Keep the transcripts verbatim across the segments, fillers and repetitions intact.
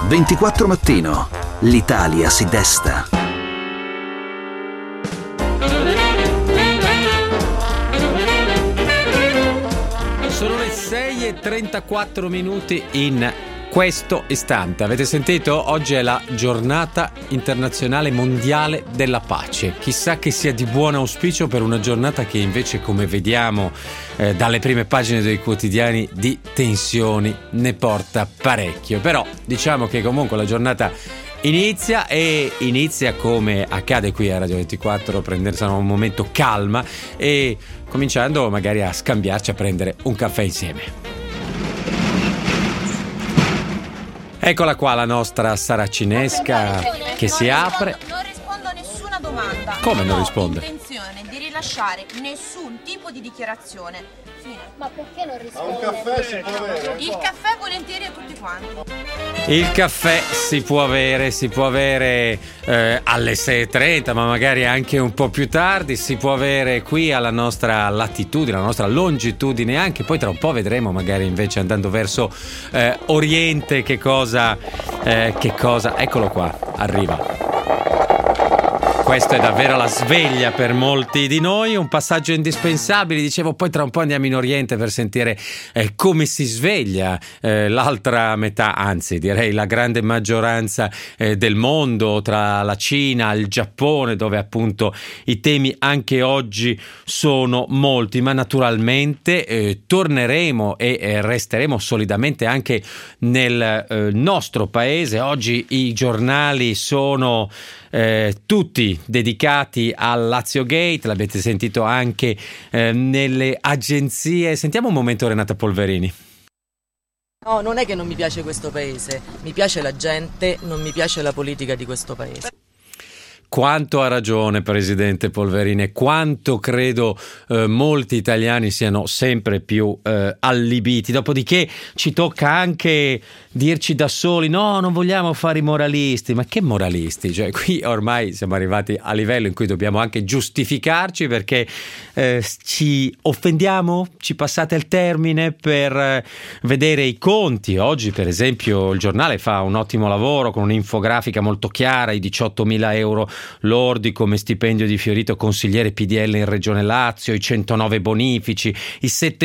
ventiquattro Mattino. L'Italia si desta. Sono le sei e trentaquattro minuti in questo istante. Avete sentito? Oggi è la giornata internazionale mondiale della pace. Chissà che sia di buon auspicio per una giornata che invece, come vediamo eh, dalle prime pagine dei quotidiani, di tensioni ne porta parecchio. Però diciamo che comunque la giornata inizia e inizia, come accade qui a Radio ventiquattro, prendersi un momento calma e cominciando magari a scambiarci, a prendere un caffè insieme. Eccola qua la nostra saracinesca che si apre. Non rispondo a nessuna domanda. Come non risponde? Non ho intenzione di rilasciare nessun tipo di dichiarazione. Fine. Ma perché non risponde? Un caffè si può avere? Il caffè volentieri a tutti quanti. Il caffè si può avere, si può avere eh, alle sei e trenta, ma magari anche un po' più tardi. Si può avere qui alla nostra latitudine, alla nostra longitudine anche. Poi tra un po' vedremo, magari invece andando verso eh, Oriente, che cosa, eh, che cosa. Eccolo qua, arriva. Questo è davvero la sveglia per molti di noi, un passaggio indispensabile. Dicevo, poi tra un po' andiamo in Oriente per sentire eh, come si sveglia eh, l'altra metà, anzi direi la grande maggioranza eh, del mondo, tra la Cina, il Giappone, dove appunto i temi anche oggi sono molti, ma naturalmente eh, torneremo e eh, resteremo solidamente anche nel eh, nostro paese. Oggi i giornali sono Eh, tutti dedicati al Lazio Gate, l'avete sentito anche eh, nelle agenzie. Sentiamo un momento Renata Polverini. No, non è che non mi piace questo paese, mi piace la gente, non mi piace la politica di questo paese. Quanto ha ragione Presidente Polverini e quanto credo eh, molti italiani siano sempre più eh, allibiti. Dopodiché ci tocca anche dirci da soli: no, non vogliamo fare i moralisti. Ma che moralisti? Cioè, qui ormai siamo arrivati a livello in cui dobbiamo anche giustificarci, perché eh, ci offendiamo, ci passate il termine, per eh, vedere i conti. Oggi per esempio il giornale fa un ottimo lavoro con un'infografica molto chiara: i diciottomila euro lordi come stipendio di Fiorito, consigliere P D L in Regione Lazio, i centonove bonifici, i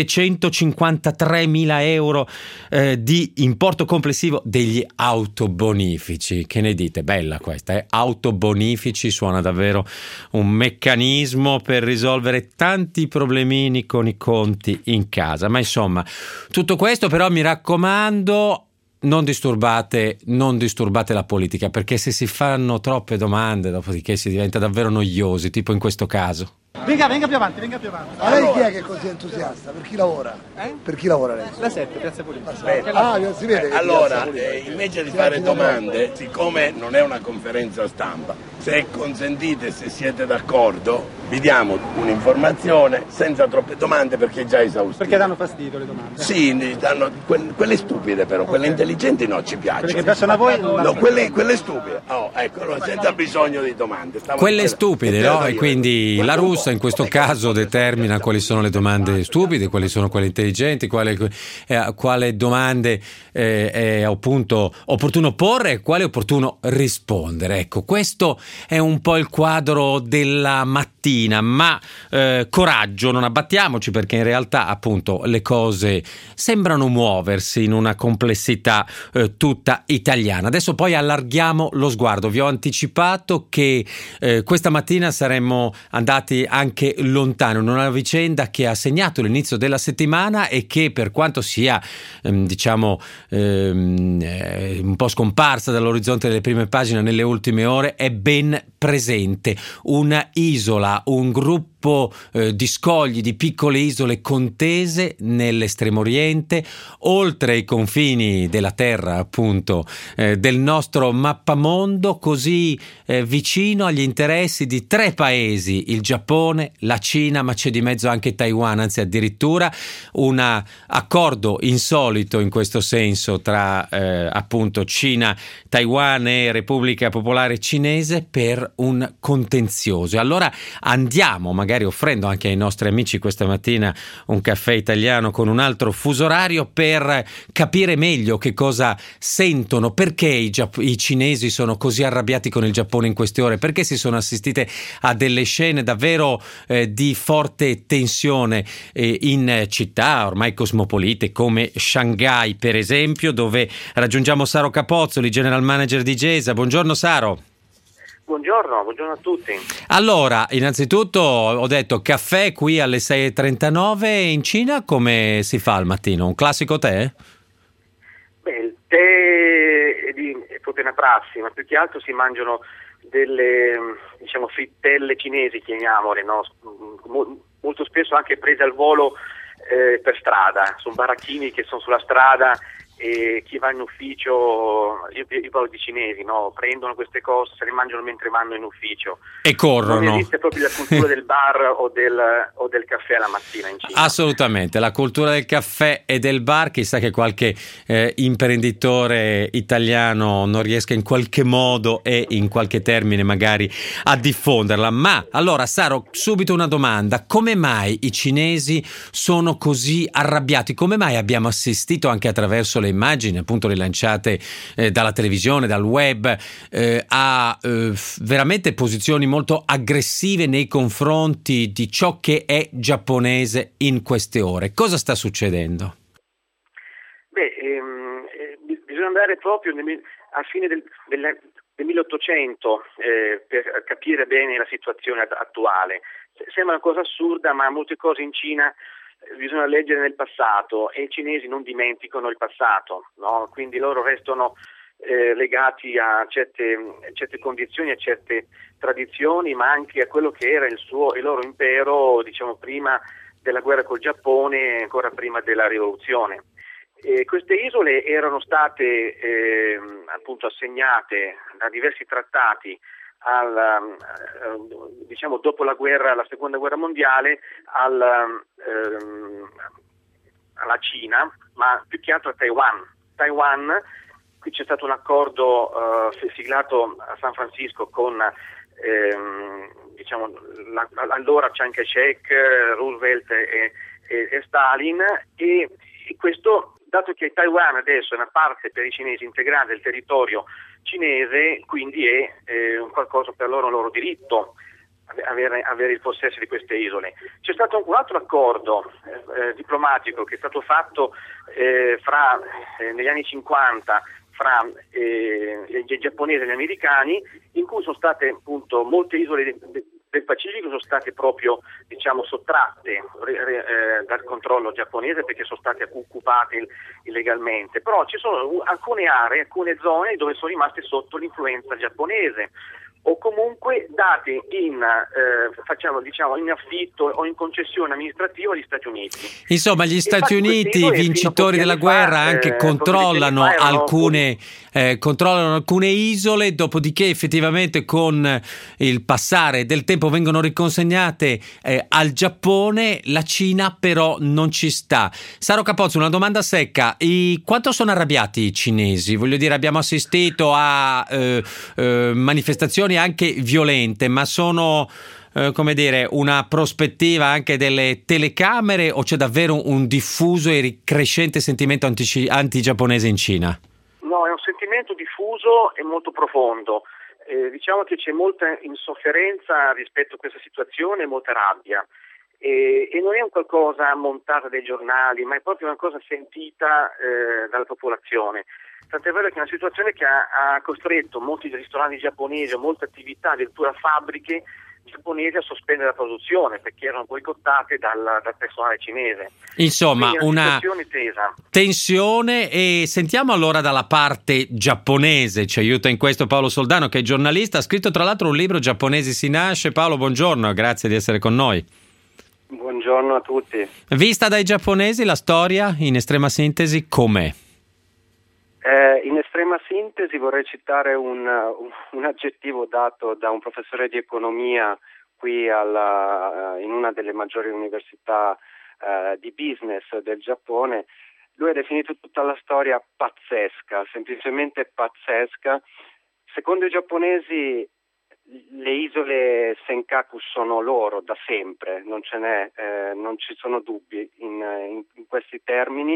settecentocinquantatremila euro eh, di importo complessivo degli autobonifici. Che ne dite? Bella questa, eh? Autobonifici, suona davvero un meccanismo per risolvere tanti problemini con i conti in casa. Ma insomma, tutto questo però, mi raccomando, non disturbate, non disturbate la politica, perché se si fanno troppe domande, dopodiché si diventa davvero noiosi, tipo in questo caso. Venga, venga più avanti, venga più avanti. Ma lei chi è che è così entusiasta? Per chi lavora? Eh? Per chi lavora lei? La sette, Piazza Pulita. Ah, si vede che Allora, Piazza eh, invece di Si fare vede da domande, siccome non è una conferenza stampa, se consentite, se siete d'accordo, vi diamo un'informazione senza troppe domande, perché è già esaustivo. Perché danno fastidio le domande? Sì, ne danno, que- quelle stupide però, quelle intelligenti no, ci piacciono. Quelle che piacciono a voi? No, quelle, quelle stupide. Oh, ecco, allora, senza bisogno di domande. Stavo Quelle dicendo- stupide, no? E quindi la Russa in questo caso determina quali sono le domande stupide, quali sono quelle intelligenti, quale, eh, quale domande eh, è appunto opportuno porre e quale è opportuno rispondere. Ecco, questo è un po' il quadro della mattina, ma eh, coraggio, non abbattiamoci, perché in realtà appunto le cose sembrano muoversi in una complessità eh, tutta italiana. Adesso poi allarghiamo lo sguardo. Vi ho anticipato che eh, questa mattina saremmo andati anche lontano in una vicenda che ha segnato l'inizio della settimana e che, per quanto sia ehm, diciamo ehm, eh, un po' scomparsa dall'orizzonte delle prime pagine nelle ultime ore, è ben presente. Una isola, un gruppo eh, di scogli, di piccole isole contese nell'estremo oriente, oltre i confini della terra appunto eh, del nostro mappamondo, così eh, vicino agli interessi di tre paesi: il Giappone, la Cina, ma c'è di mezzo anche Taiwan, anzi addirittura un accordo insolito in questo senso tra eh, appunto Cina, Taiwan e Repubblica Popolare Cinese per un contenzioso. E allora andiamo magari magari offrendo anche ai nostri amici questa mattina un caffè italiano con un altro fuso orario per capire meglio che cosa sentono, perché i, Giapp- i cinesi sono così arrabbiati con il Giappone in queste ore, perché si sono assistite a delle scene davvero eh, di forte tensione eh, in città ormai cosmopolite come Shanghai, per esempio, dove raggiungiamo Saro Capozzoli, general manager di Gesa. Buongiorno Saro. Buongiorno, buongiorno a tutti. Allora, innanzitutto ho detto caffè qui alle sei e trentanove. In Cina come si fa al mattino? Un classico tè? Beh, il tè è, di, è proprio una prassi, ma più che altro si mangiano delle, diciamo, frittelle cinesi, chiamiamole, no? Molto spesso anche prese al volo eh, per strada, sono baracchini che sono sulla strada e chi va in ufficio, io, io parlo di cinesi, no? Prendono queste cose, se le mangiano mentre vanno in ufficio e corrono. Non esiste proprio la cultura del bar o del, o del caffè alla mattina in Cina. Assolutamente, la cultura del caffè e del bar, chissà che qualche eh, imprenditore italiano non riesca in qualche modo e in qualche termine magari a diffonderla. Ma allora Saro, subito una domanda: come mai i cinesi sono così arrabbiati? Come mai abbiamo assistito anche attraverso le immagini appunto rilanciate eh, dalla televisione, dal web, eh, a eh, veramente posizioni molto aggressive nei confronti di ciò che è giapponese in queste ore? Cosa sta succedendo? Beh, ehm, eh, bisogna andare proprio nel, al fine del, del, del milleottocento eh, per capire bene la situazione attuale. Sembra una cosa assurda, ma molte cose in Cina bisogna leggere nel passato e i cinesi non dimenticano il passato, no? Quindi loro restano eh, legati a certe, certe condizioni, a certe tradizioni, ma anche a quello che era il suo il loro impero, diciamo, prima della guerra col Giappone, ancora prima della rivoluzione. E queste isole erano state eh, appunto assegnate da diversi trattati al, eh, diciamo dopo la guerra, la seconda guerra mondiale, al, ehm, alla Cina, ma più che altro a Taiwan. Taiwan, qui c'è stato un accordo eh, siglato a San Francisco con ehm, diciamo la, allora Chiang Kai-shek, Roosevelt e, e, e Stalin, e, e questo, dato che Taiwan adesso è una parte per i cinesi integrante del territorio cinese, quindi è eh, un qualcosa per loro, un loro diritto avere, avere il possesso di queste isole. C'è stato un altro accordo eh, diplomatico che è stato fatto eh, fra eh, negli anni cinquanta fra eh, i giapponesi e gli americani, in cui sono state appunto molte isole de, de, del Pacifico sono state proprio, diciamo, sottratte eh, dal controllo giapponese perché sono state occupate illegalmente, però ci sono alcune aree, alcune zone dove sono rimaste sotto l'influenza giapponese o comunque date in eh, facciamo diciamo in affitto o in concessione amministrativa agli Stati Uniti. Insomma, gli Stati Uniti, vincitori della guerra, anche eh, controllano alcune con... eh, controllano alcune isole, dopodiché effettivamente con il passare del tempo vengono riconsegnate eh, al Giappone. La Cina però non ci sta. Saro Capozzo, una domanda secca: I, quanto sono arrabbiati i cinesi? Voglio dire, abbiamo assistito a eh, eh, manifestazioni anche violente, ma sono eh, come dire una prospettiva anche delle telecamere o c'è davvero un diffuso e crescente sentimento anti- anti-giapponese in Cina? No, è un sentimento diffuso e molto profondo. Eh, diciamo che c'è molta insofferenza rispetto a questa situazione, molta rabbia. E, e non è un qualcosa montata dai giornali, ma è proprio una cosa sentita eh, dalla popolazione. Tant'è vero che è una situazione che ha, ha costretto molti ristoranti giapponesi o molte attività, addirittura fabbriche giapponesi, a sospendere la produzione perché erano boicottate dal, dal personale cinese. Insomma, una, una tesa. tensione. E sentiamo allora dalla parte giapponese. Ci aiuta in questo Paolo Soldano, che è giornalista, ha scritto tra l'altro un libro, Giapponesi si nasce. Paolo, buongiorno, grazie di essere con noi. Buongiorno a tutti. Vista dai giapponesi la storia, in estrema sintesi, com'è? Eh, in estrema sintesi vorrei citare un, un aggettivo dato da un professore di economia qui alla, in una delle maggiori università eh, di business del Giappone. Lui ha definito tutta la storia pazzesca, semplicemente pazzesca. Secondo i giapponesi le isole Senkaku sono loro da sempre, non ce n'è, eh, non ci sono dubbi in, in, in questi termini.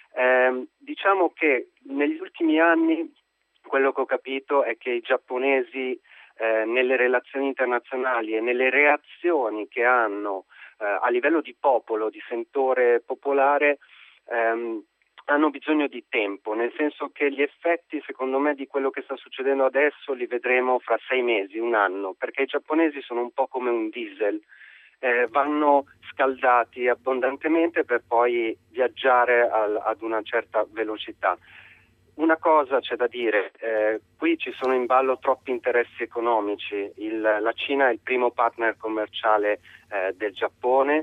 Eh, diciamo che negli ultimi anni quello che ho capito è che i giapponesi eh, nelle relazioni internazionali e nelle reazioni che hanno eh, a livello di popolo, di sentore popolare, ehm, hanno bisogno di tempo, nel senso che gli effetti, secondo me, di quello che sta succedendo adesso li vedremo fra sei mesi, un anno, perché i giapponesi sono un po' come un diesel, eh, vanno scaldati abbondantemente per poi viaggiare al, ad una certa velocità. Una cosa c'è da dire, eh, qui ci sono in ballo troppi interessi economici, il, la Cina è il primo partner commerciale eh, del Giappone,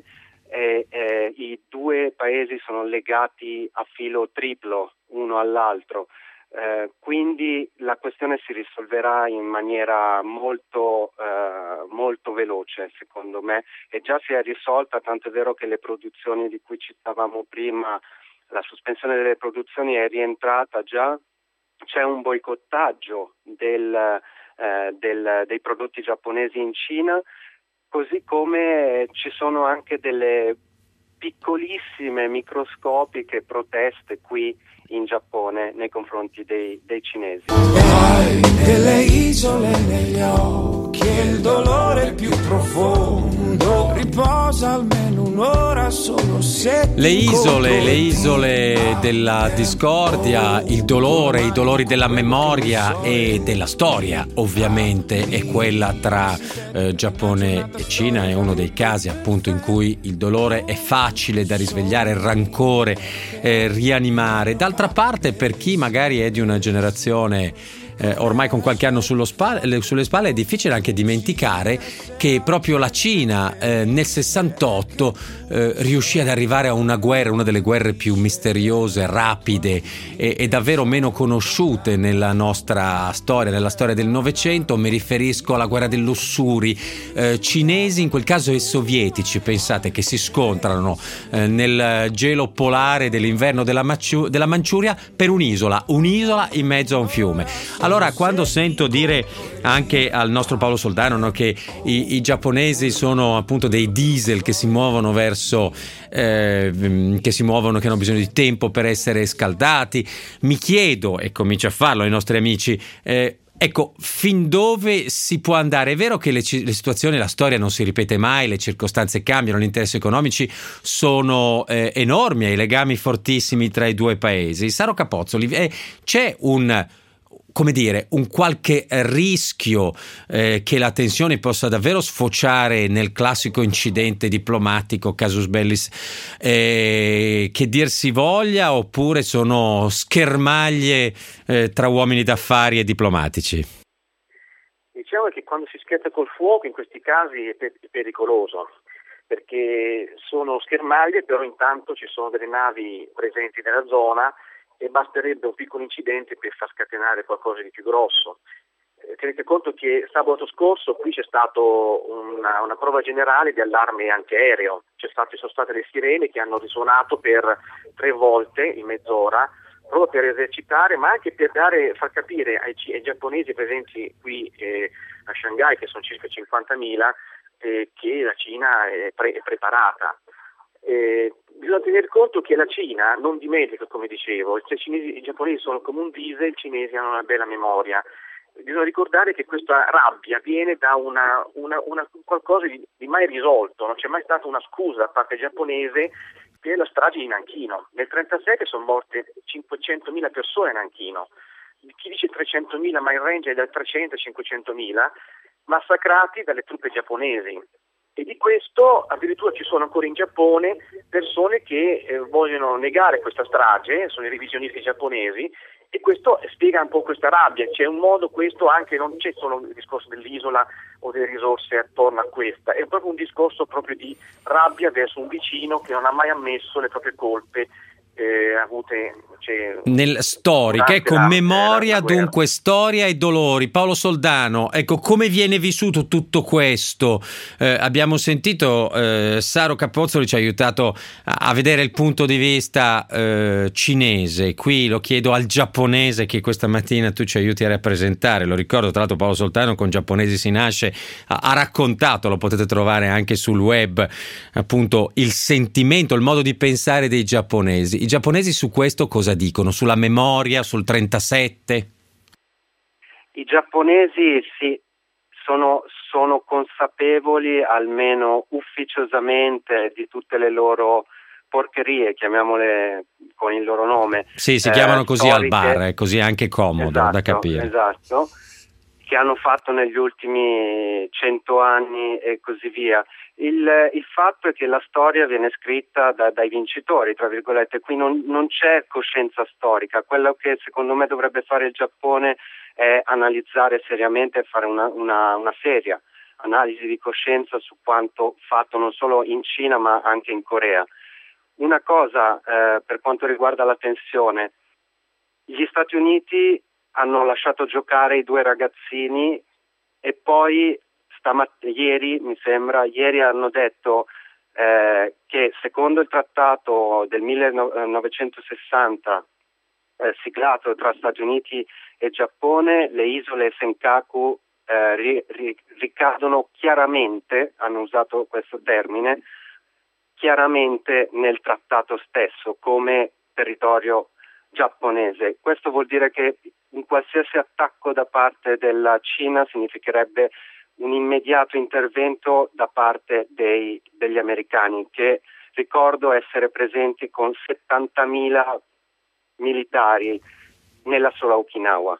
e eh, i due paesi sono legati a filo triplo uno all'altro, eh, quindi la questione si risolverà in maniera molto, eh, molto veloce, secondo me, e già si è risolta, tanto è vero che le produzioni di cui citavamo prima, la sospensione delle produzioni è rientrata già, c'è un boicottaggio del, eh, del, dei prodotti giapponesi in Cina, così come ci sono anche delle piccolissime, microscopiche proteste qui in Giappone nei confronti dei, dei cinesi. Hai delle isole negli occhi e il dolore più profondo riposa almeno un'ora solo se le isole, le isole della discordia, il dolore, i dolori della memoria e della storia, ovviamente, è quella tra eh, Giappone e Cina. È uno dei casi appunto in cui il dolore è facile da risvegliare, il rancore eh, rianimare. D'altra parte, per chi magari è di una generazione Eh, ormai con qualche anno sullo spalle, sulle spalle, è difficile anche dimenticare che proprio la Cina eh, nel sessantotto eh, riuscì ad arrivare a una guerra, una delle guerre più misteriose, rapide e, e davvero meno conosciute nella nostra storia, nella storia del Novecento. Mi riferisco alla guerra dell'Ussuri, eh, cinesi, in quel caso e sovietici, pensate, che si scontrano eh, nel gelo polare dell'inverno della, Maciu- della Manciuria per un'isola, un'isola in mezzo a un fiume. Allora, quando sento dire anche al nostro Paolo Soldano, no, che i, i giapponesi sono appunto dei diesel che si muovono verso eh, che si muovono, che hanno bisogno di tempo per essere scaldati, mi chiedo, e comincio a farlo ai nostri amici, eh, ecco, fin dove si può andare? È vero che le, le situazioni, la storia non si ripete mai, le circostanze cambiano, gli interessi economici sono eh, enormi, i legami fortissimi tra i due paesi. Saro Capozzoli, eh, c'è un come dire, un qualche rischio eh, che la tensione possa davvero sfociare nel classico incidente diplomatico, casus bellis, eh, che dir si voglia, oppure sono schermaglie eh, tra uomini d'affari e diplomatici? Diciamo che quando si scherza col fuoco in questi casi è, per- è pericoloso, perché sono schermaglie, però intanto ci sono delle navi presenti nella zona e basterebbe un piccolo incidente per far scatenare qualcosa di più grosso. Eh, tenete conto che sabato scorso qui c'è stata una, una prova generale di allarme antiaereo, c'è stato, ci sono state le sirene che hanno risuonato per tre volte in mezz'ora, proprio per esercitare, ma anche per dare, far capire ai, ai giapponesi presenti qui eh, a Shanghai, che sono circa cinquantamila, eh, che la Cina è, pre- è preparata. Eh, bisogna tenere conto che la Cina non dimentica, come dicevo, i, cinesi, i giapponesi sono come un diesel, i cinesi hanno una bella memoria. Bisogna ricordare che questa rabbia viene da una, una, una qualcosa di, di mai risolto, non c'è mai stata una scusa da parte giapponese per la strage di Nanchino. Nel trentasette sono morte cinquecentomila persone a Nanchino, chi dice trecentomila, ma il range è da trecento a cinquecentomila massacrati dalle truppe giapponesi. E di questo addirittura ci sono ancora in Giappone persone che eh, vogliono negare questa strage, sono i revisionisti giapponesi, e questo spiega un po' questa rabbia. C'è un modo, questo anche, non c'è solo il discorso dell'isola o delle risorse attorno a questa, è proprio un discorso proprio di rabbia verso un vicino che non ha mai ammesso le proprie colpe eh, avute cioè, nel storica, ecco, la, memoria, la, la dunque storia e dolori. Paolo Soldano, ecco, come viene vissuto tutto questo? Eh, abbiamo sentito eh, Saro Cappozzoli ci ha aiutato a, a vedere il punto di vista eh, cinese. Qui lo chiedo al giapponese che questa mattina tu ci aiuti a rappresentare. Lo ricordo, tra l'altro, Paolo Soldano con Giapponesi si nasce ha, ha raccontato, lo potete trovare anche sul web, appunto il sentimento, il modo di pensare dei giapponesi. I giapponesi su questo cosa dicono? Sulla memoria, sul trentasette? I giapponesi sì, sono, sono consapevoli, almeno ufficiosamente, di tutte le loro porcherie, chiamiamole con il loro nome. Sì, si chiamano eh, così storiche. Al bar, è così anche comodo, esatto, da capire. Esatto, che hanno fatto negli ultimi cento anni e così via. Il, il fatto è che la storia viene scritta da, dai vincitori, tra virgolette, qui non, non c'è coscienza storica. Quello che secondo me dovrebbe fare il Giappone è analizzare seriamente e fare una, una, una seria analisi di coscienza su quanto fatto non solo in Cina ma anche in Corea. Una cosa eh, per quanto riguarda la tensione, gli Stati Uniti hanno lasciato giocare i due ragazzini e poi stamat- ieri, mi sembra, ieri hanno detto eh, che secondo il trattato del millenovecentosessanta eh, siglato tra Stati Uniti e Giappone, le isole Senkaku eh, ri- ri- ricadono chiaramente, hanno usato questo termine, chiaramente nel trattato stesso come territorio giapponese. Questo vuol dire che un qualsiasi attacco da parte della Cina significherebbe un immediato intervento da parte dei, degli americani, che ricordo essere presenti con settantamila militari nella sola Okinawa.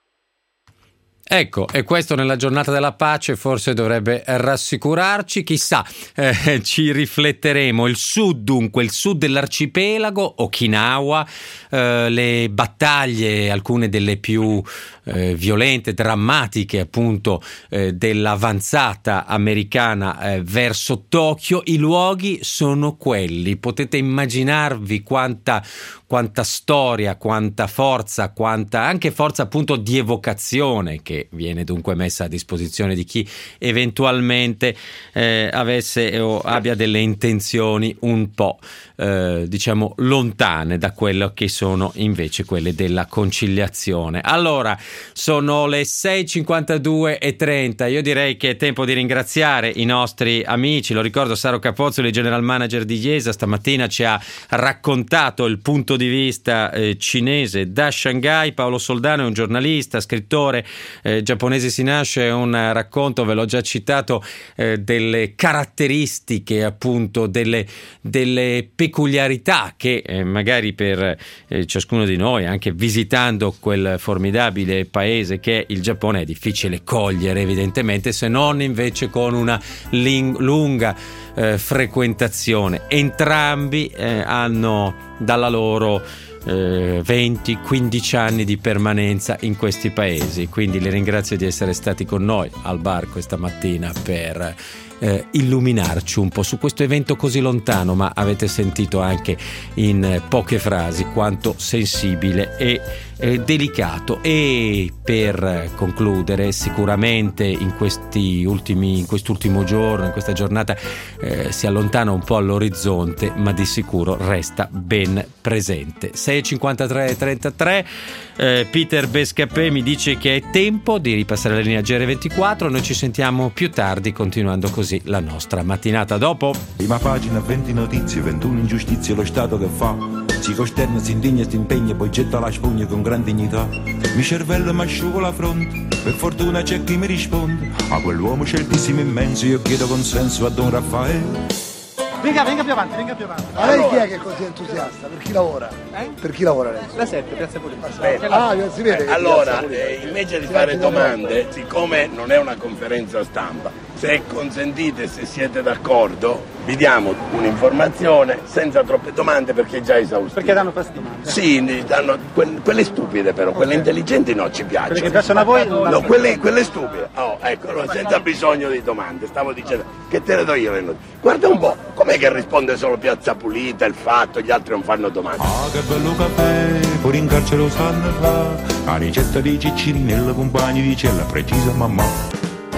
Ecco, e questo nella giornata della pace forse dovrebbe rassicurarci, chissà, eh, ci rifletteremo. Il sud, dunque, il sud dell'arcipelago, Okinawa, eh, le battaglie, alcune delle più eh, violente, drammatiche appunto eh, dell'avanzata americana eh, verso Tokyo. I luoghi sono quelli, potete immaginarvi quanta quanta storia, quanta forza, quanta anche forza appunto di evocazione che viene dunque messa a disposizione di chi eventualmente eh, avesse o abbia delle intenzioni un po' eh, diciamo lontane da quello che sono invece quelle della conciliazione. Allora, sono le sei e cinquantadue e trenta, io direi che è tempo di ringraziare i nostri amici. Lo ricordo, Saro Cappozzoli, general manager di IESA, stamattina ci ha raccontato il punto di vista eh, cinese da Shanghai. Paolo Soldano è un giornalista, scrittore, eh, Giapponesi si nasce, un racconto, ve l'ho già citato, eh, delle caratteristiche appunto, delle, delle peculiarità che eh, magari per eh, ciascuno di noi, anche visitando quel formidabile paese che è il Giappone, è difficile cogliere evidentemente, se non invece con una ling- lunga eh, frequentazione. Entrambi eh, hanno dalla loro eh, venti quindici anni di permanenza in questi paesi, quindi le ringrazio di essere stati con noi al bar questa mattina per eh, illuminarci un po' su questo evento così lontano, ma avete sentito anche in poche frasi quanto sensibile e eh, delicato. E per concludere, sicuramente in questi ultimi in quest'ultimo giorno, in questa giornata eh, si allontana un po' all'orizzonte, ma di sicuro resta ben presente. sei e cinquantatré e trentatré, eh, Peter Bescapè mi dice che è tempo di ripassare la linea G R ventiquattro. Noi ci sentiamo più tardi, continuando così la nostra mattinata. Dopo prima pagina, venti notizie, ventuno ingiustizie, lo Stato che fa, si costerna, si indigna, si impegna, poi getta la spugna con gran dignità. Mi cervello mi asciugo la fronte, per fortuna c'è chi mi risponde, a quell'uomo sceltissimo immenso io chiedo consenso a Don Raffaele. Venga, venga più avanti, venga più avanti. Ma lei chi è che è così entusiasta? Per chi lavora? Eh? Per chi lavora lei? La sette, Piazza Pulita. Ah, si vede. Eh, allora, eh, invece di fare domande, siccome non è una conferenza stampa, Se consentite, se siete d'accordo, vi diamo un'informazione senza troppe domande perché è già esaustivo. Perché danno queste domande? Sì, danno quelle, quelle stupide però, okay. Quelle intelligenti no, ci piacciono. Quelle che piacciono a voi? No, quelle, quelle stupide. Oh, ecco, allora, senza bisogno di domande. Stavo dicendo, che te le do io? Guarda un po', com'è che risponde solo Piazza Pulita, il Fatto, gli altri non fanno domande? Ah, che bello caffè, fuori in carcere lo sanno fa, la ricetta di Ciccirinella, compagni di cella, precisa mamma.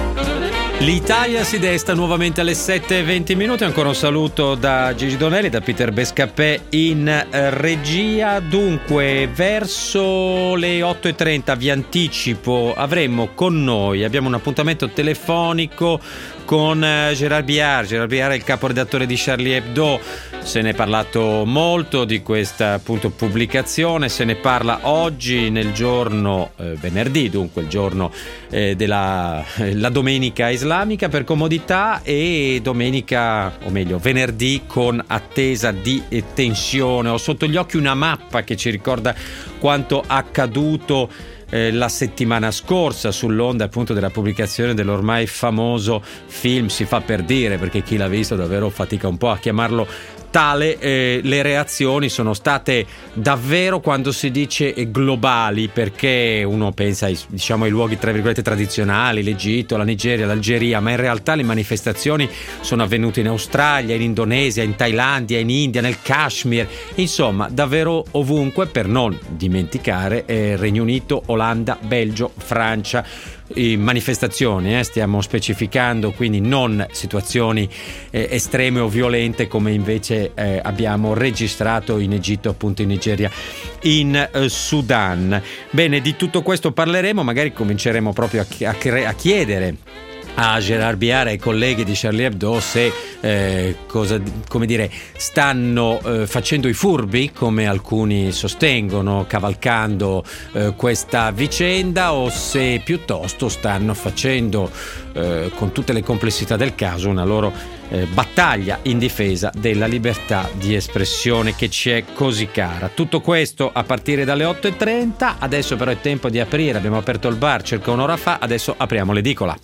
L'Italia si desta nuovamente alle sette e venti minuti. Ancora un saluto da Gigi Donelli, da Peter Bescapè in regia. Dunque, verso le otto e trenta vi anticipo, avremo con noi, abbiamo un appuntamento telefonico con Gérard Biard. Gérard Biard è il caporedattore di Charlie Hebdo. Se ne è parlato molto di questa appunto pubblicazione, se ne parla oggi nel giorno eh, venerdì, dunque il giorno eh, della la domenica islamica per comodità, e domenica, o meglio venerdì, con attesa di tensione. Ho sotto gli occhi una mappa che ci ricorda quanto accaduto Eh, la settimana scorsa sull'onda appunto della pubblicazione dell'ormai famoso film Si fa per dire, perché chi l'ha visto davvero fatica un po' a chiamarlo tale. Eh, le reazioni sono state davvero, quando si dice globali, perché uno pensa ai, diciamo, ai luoghi tra virgolette tradizionali, l'Egitto, la Nigeria, l'Algeria, ma in realtà le manifestazioni sono avvenute in Australia, in Indonesia, in Thailandia, in India, nel Kashmir, insomma davvero ovunque, per non dimenticare eh, Regno Unito, Olanda, Belgio, Francia. I manifestazioni, eh, stiamo specificando, quindi non situazioni eh, estreme o violente come invece eh, abbiamo registrato in Egitto, appunto in Nigeria, in eh, Sudan. Bene, di tutto questo parleremo, magari cominceremo proprio a, chi- a, cre- a chiedere a Gérard Biard e ai colleghi di Charlie Hebdo se eh, cosa, come dire, stanno eh, facendo i furbi, come alcuni sostengono, cavalcando eh, questa vicenda, o se piuttosto stanno facendo eh, con tutte le complessità del caso una loro eh, battaglia in difesa della libertà di espressione che ci è così cara. Tutto questo a partire dalle otto e trenta. Adesso però è tempo di aprire, abbiamo aperto il bar circa un'ora fa, adesso apriamo l'edicola.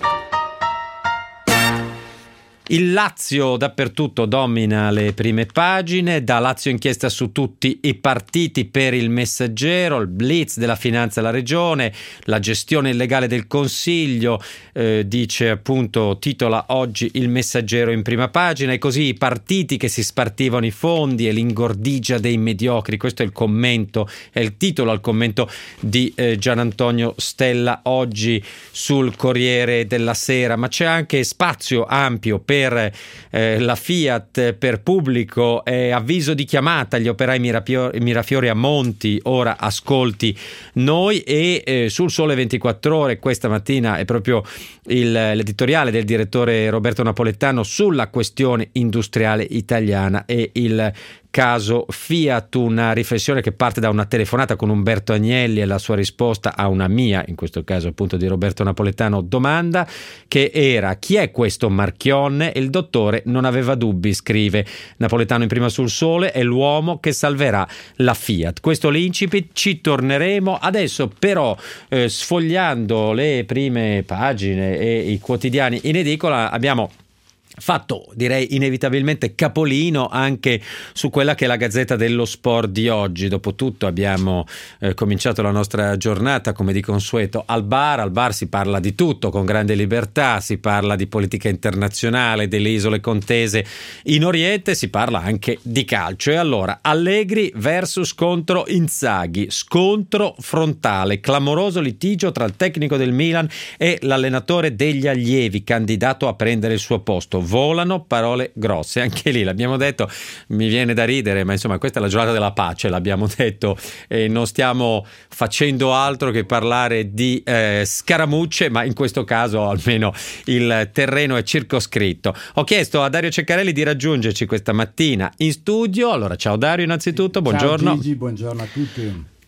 Il Lazio dappertutto domina le prime pagine, da Lazio inchiesta su tutti i partiti per Il Messaggero, il blitz della finanza alla regione, la gestione illegale del Consiglio, eh, dice appunto, titola oggi Il Messaggero in prima pagina, e così i partiti che si spartivano i fondi e l'ingordigia dei mediocri. Questo è il commento, è il titolo al commento di eh, Gian Antonio Stella oggi sul Corriere della Sera, ma c'è anche spazio ampio per Per eh, la Fiat, per Pubblico, eh, avviso di chiamata agli operai Mirafiori, Mirafiori a Monti, ora ascolti noi, e eh, sul Sole ventiquattro Ore questa mattina è proprio il, l'editoriale del direttore Roberto Napoletano sulla questione industriale italiana e il caso Fiat, una riflessione che parte da una telefonata con Umberto Agnelli e la sua risposta a una mia, in questo caso appunto di Roberto Napoletano, domanda, che era: chi è questo Marchionne? E il dottore non aveva dubbi, scrive Napoletano in prima sul Sole, è l'uomo che salverà la Fiat. Questo l'incipit, ci torneremo. Adesso però eh, sfogliando le prime pagine e i quotidiani in edicola abbiamo fatto, direi inevitabilmente, capolino anche su quella che è la Gazzetta dello Sport di oggi. Dopotutto abbiamo eh, cominciato la nostra giornata come di consueto al bar. Al bar si parla di tutto con grande libertà, si parla di politica internazionale, delle isole contese in Oriente, si parla anche di calcio. E allora, Allegri versus contro Inzaghi, scontro frontale, clamoroso litigio tra il tecnico del Milan e l'allenatore degli allievi, candidato a prendere il suo posto. Volano parole grosse, anche lì l'abbiamo detto, mi viene da ridere, ma insomma questa è la giornata della pace, l'abbiamo detto, e non stiamo facendo altro che parlare di eh, scaramucce, ma in questo caso almeno il terreno è circoscritto. Ho chiesto a Dario Ceccarelli di raggiungerci questa mattina in studio. Allora, ciao Dario innanzitutto, buongiorno. Ciao Gigi, buongiorno a tutti.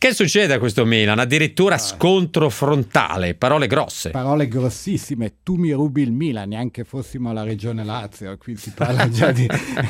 Che succede a questo Milan? Addirittura scontro frontale, parole grosse. Parole grossissime, tu mi rubi il Milan, neanche fossimo alla Regione Lazio, qui si parla già di...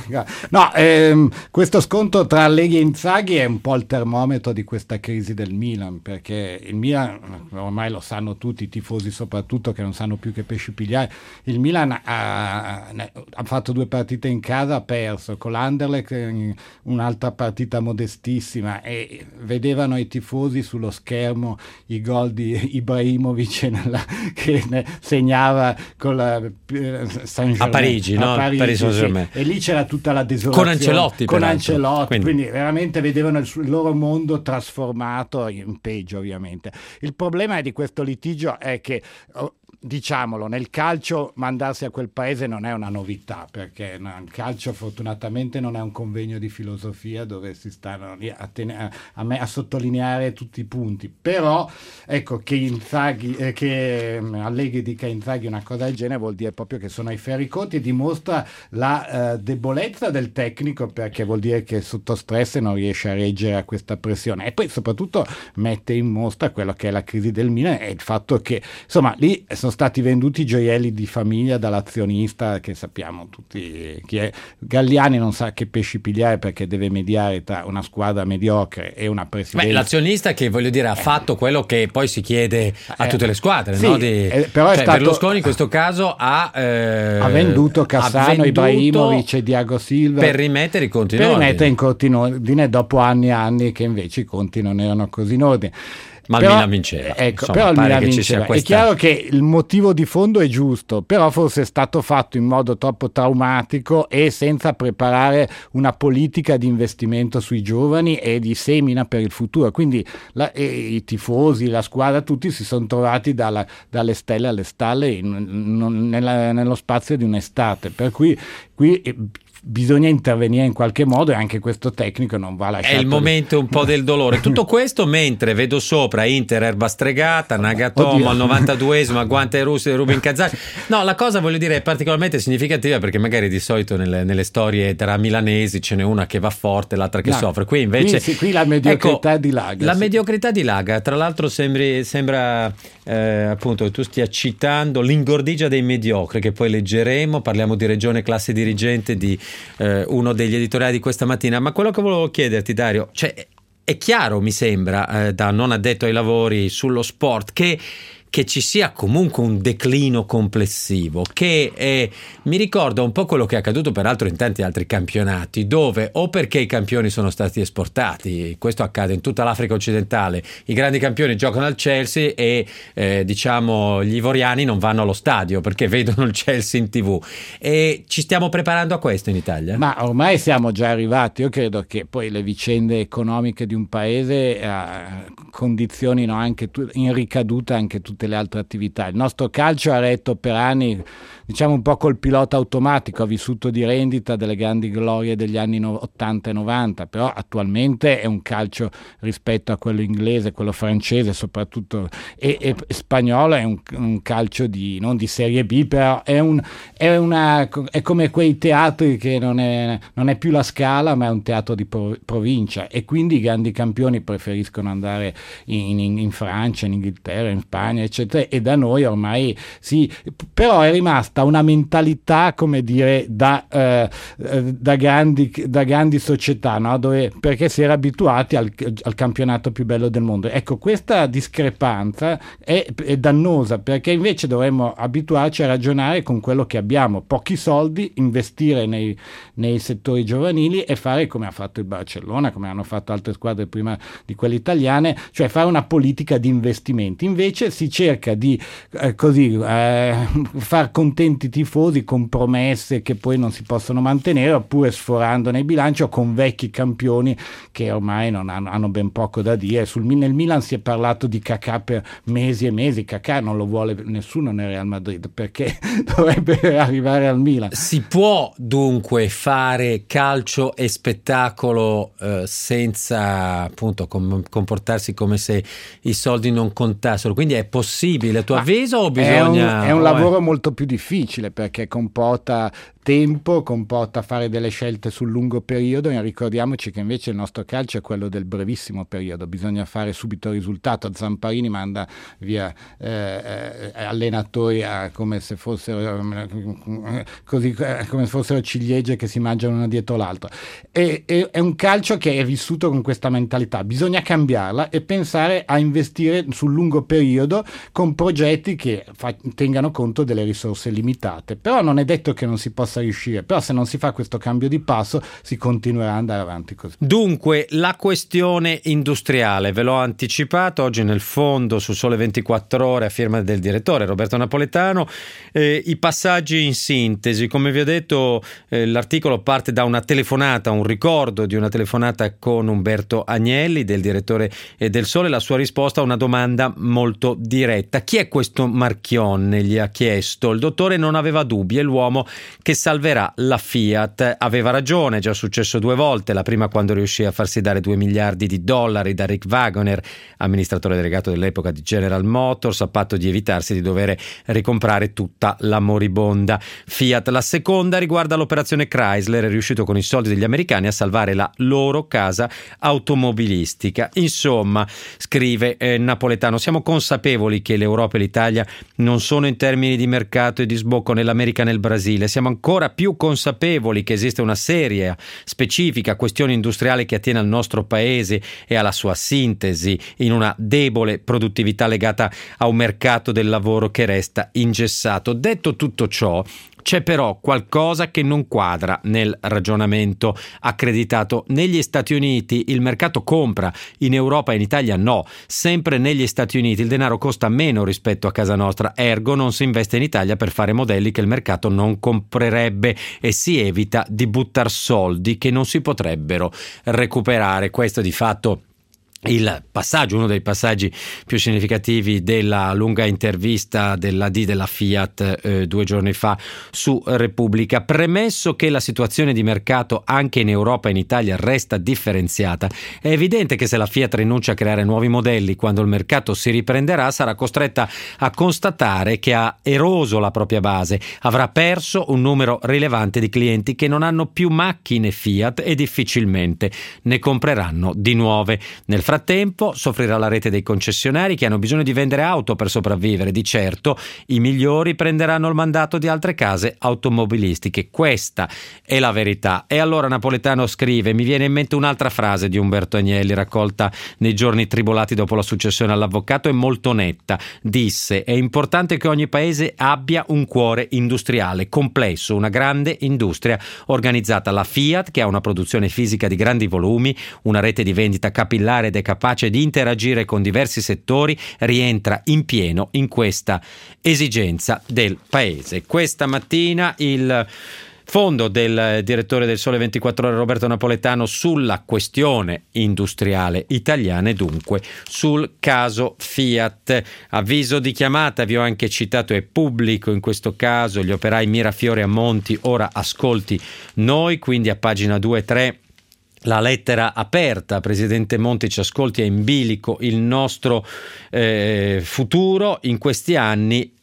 No, ehm, questo scontro tra Allegri e Inzaghi è un po' il termometro di questa crisi del Milan, perché il Milan, ormai lo sanno tutti, i tifosi soprattutto che non sanno più che pesci pigliare, il Milan ha, ha fatto due partite in casa, ha perso, con l'Anderlecht un'altra partita modestissima, e vedevano i tifosi sullo schermo i gol di Ibrahimovic nella, che ne segnava con la Saint-Germain, a Parigi, a no? Parigi, Paris Saint-Germain. Sì. E lì c'era tutta la desolazione con Ancelotti, con Ancelotti, quindi. quindi veramente vedevano il, il loro mondo trasformato in peggio, ovviamente. Il problema di questo litigio è che, diciamolo, nel calcio mandarsi a quel paese non è una novità, perché no, il calcio fortunatamente non è un convegno di filosofia dove si stanno lì a, ten- a, a, me- a sottolineare tutti i punti, però ecco che Inzaghi, eh, che Allegri dica a Inzaghi una cosa del genere vuol dire proprio che sono ai ferri conti e dimostra la eh, debolezza del tecnico, perché vuol dire che sotto stress non riesce a reggere a questa pressione, e poi soprattutto mette in mostra quello che è la crisi del Milan e il fatto che insomma lì sono stati venduti gioielli di famiglia dall'azionista, che sappiamo tutti chi è. Galliani non sa che pesci pigliare perché deve mediare tra una squadra mediocre e una presidenza. Beh, l'azionista che voglio dire ha fatto quello che poi si chiede a tutte le squadre, sì, no? Di, eh, però cioè, è stato, Berlusconi in questo caso ha, eh, ha venduto Cassano, ha venduto Ibrahimovic e Thiago Silva per rimettere i conti in per ordine. rimettere in conti in ordine dopo anni e anni che invece i conti non erano così in ordine. Ma però, il Milan vinceva. Ecco, Insomma, però il pare Milan che ci vinceva. sia questa... È chiaro che il motivo di fondo è giusto, però forse è stato fatto in modo troppo traumatico e senza preparare una politica di investimento sui giovani e di semina per il futuro. Quindi la, i tifosi, la squadra, tutti si sono trovati dalla, dalle stelle alle stalle in, in, nella, nello spazio di un'estate. Per cui qui bisogna intervenire in qualche modo e anche questo tecnico non va lasciato. È il momento un po' del dolore. Tutto questo mentre vedo sopra Inter erba stregata, Nagatomo Oddio. al novantaduesimo a guante russi e Rubin Kazan. No, la cosa voglio dire è particolarmente significativa perché magari di solito nelle, nelle storie tra milanesi ce n'è una che va forte, l'altra che No, soffre. Qui invece qui, sì, qui la mediocrità ecco, dilaga. La sì. mediocrità dilaga. Tra l'altro sembri, sembra eh, appunto che tu stia citando l'ingordigia dei mediocri, che poi leggeremo. Parliamo di regione classe dirigente di eh, uno degli editoriali di questa mattina. Ma quello che volevo chiederti, Dario, cioè è chiaro, mi sembra, eh, da non addetto ai lavori sullo sport, che che ci sia comunque un declino complessivo che è, mi ricorda un po' quello che è accaduto peraltro in tanti altri campionati, dove o perché i campioni sono stati esportati, questo accade in tutta l'Africa occidentale, i grandi campioni giocano al Chelsea e eh, diciamo gli ivoriani non vanno allo stadio perché vedono il Chelsea in tv, e ci stiamo preparando a questo in Italia? Ma ormai siamo già arrivati. Io credo che poi le vicende economiche di un paese eh, condizionino anche tu- in ricaduta anche tutte le altre attività. Il nostro calcio ha retto per anni, diciamo un po' col pilota automatico, ha vissuto di rendita delle grandi glorie degli anni ottanta e novanta, però attualmente è un calcio rispetto a quello inglese, quello francese soprattutto, e, e spagnolo è un, un calcio di non di serie B, però è, un, è, una, è come quei teatri che non è, non è più la Scala ma è un teatro di pro, provincia, e quindi i grandi campioni preferiscono andare in, in, in Francia, in Inghilterra, in Spagna eccetera, e da noi ormai sì, però è rimasta una mentalità, come dire, da, eh, da, grandi, da grandi società, no? Dove, perché si era abituati al, al campionato più bello del mondo. Ecco, questa discrepanza è, è dannosa, perché invece dovremmo abituarci a ragionare con quello che abbiamo, pochi soldi, investire nei, nei settori giovanili e fare come ha fatto il Barcellona, come hanno fatto altre squadre prima di quelle italiane, cioè fare una politica di investimenti. Invece si cerca di eh, così eh, far contenti i tifosi con promesse che poi non si possono mantenere, oppure sforando nei bilanci o con vecchi campioni che ormai non hanno, hanno ben poco da dire. Sul, nel Milan si è parlato di Kakà per mesi e mesi. Kakà non lo vuole nessuno nel Real Madrid, perché dovrebbe arrivare al Milan. Si può dunque fare calcio e spettacolo eh, senza appunto com- comportarsi come se i soldi non contassero, quindi è possibile possibile a tuo avviso o bisogna... È un, è un oh, lavoro eh. molto più difficile perché comporta tempo, comporta fare delle scelte sul lungo periodo e ricordiamoci che invece il nostro calcio è quello del brevissimo periodo, bisogna fare subito risultato. Zamparini manda via eh, allenatori a, come se fossero così, come se fossero ciliegie che si mangiano una dietro l'altra. E, e, è un calcio che è vissuto con questa mentalità, bisogna cambiarla e pensare a investire sul lungo periodo con progetti che fa, tengano conto delle risorse limitate, però non è detto che non si possa riuscire, però se non si fa questo cambio di passo si continuerà ad andare avanti così. Dunque la questione industriale, ve l'ho anticipato oggi nel fondo su Sole ventiquattro Ore a firma del direttore Roberto Napoletano, eh, i passaggi in sintesi, come vi ho detto eh, l'articolo parte da una telefonata, un ricordo di una telefonata con Umberto Agnelli del direttore eh, del Sole, la sua risposta a una domanda molto diretta: chi è questo Marchionne? Gli ha chiesto. Il dottore non aveva dubbi, è l'uomo che salverà la Fiat. Aveva ragione, è già successo due volte, la prima quando riuscì a farsi dare due miliardi di dollari da Rick Wagoner, amministratore delegato dell'epoca di General Motors, a patto di evitarsi di dover ricomprare tutta la moribonda Fiat. La seconda riguarda l'operazione Chrysler, è riuscito con i soldi degli americani a salvare la loro casa automobilistica. Insomma, scrive eh, Napoletano, siamo consapevoli che l'Europa e l'Italia non sono in termini di mercato e di sbocco nell'America e nel Brasile, siamo ancora più consapevoli che esiste una seria, specifica questione industriale che attiene al nostro paese e alla sua sintesi in una debole produttività legata a un mercato del lavoro che resta ingessato. Detto tutto ciò, c'è però qualcosa che non quadra nel ragionamento accreditato. Negli Stati Uniti il mercato compra, in Europa e in Italia no. Sempre negli Stati Uniti il denaro costa meno rispetto a casa nostra, ergo non si investe in Italia per fare modelli che il mercato non comprerebbe e si evita di buttar soldi che non si potrebbero recuperare. Questo di fatto il passaggio, uno dei passaggi più significativi della lunga intervista dell'A D della Fiat eh, due giorni fa su Repubblica. Premesso che la situazione di mercato anche in Europa e in Italia resta differenziata, è evidente che se la Fiat rinuncia a creare nuovi modelli quando il mercato si riprenderà, sarà costretta a constatare che ha eroso la propria base, avrà perso un numero rilevante di clienti che non hanno più macchine Fiat e difficilmente ne compreranno di nuove. Nel frattempo soffrirà la rete dei concessionari che hanno bisogno di vendere auto per sopravvivere. Di certo i migliori prenderanno il mandato di altre case automobilistiche. Questa è la verità. E allora Napoletano scrive: mi viene in mente un'altra frase di Umberto Agnelli raccolta nei giorni tribolati dopo la successione all'avvocato, è molto netta. Disse: è importante che ogni paese abbia un cuore industriale complesso, una grande industria organizzata. La Fiat, che ha una produzione fisica di grandi volumi, una rete di vendita capillare ed è capace di interagire con diversi settori, rientra in pieno in questa esigenza del paese. Questa mattina il fondo del direttore del Sole ventiquattro Ore Roberto Napoletano sulla questione industriale italiana e dunque sul caso Fiat. Avviso di chiamata, vi ho anche citato, è pubblico in questo caso, gli operai Mirafiore a Monti, ora ascolti noi, quindi a pagina due e tre la lettera aperta. Presidente Monti, ci ascolti, è in bilico il nostro eh, futuro. In questi anni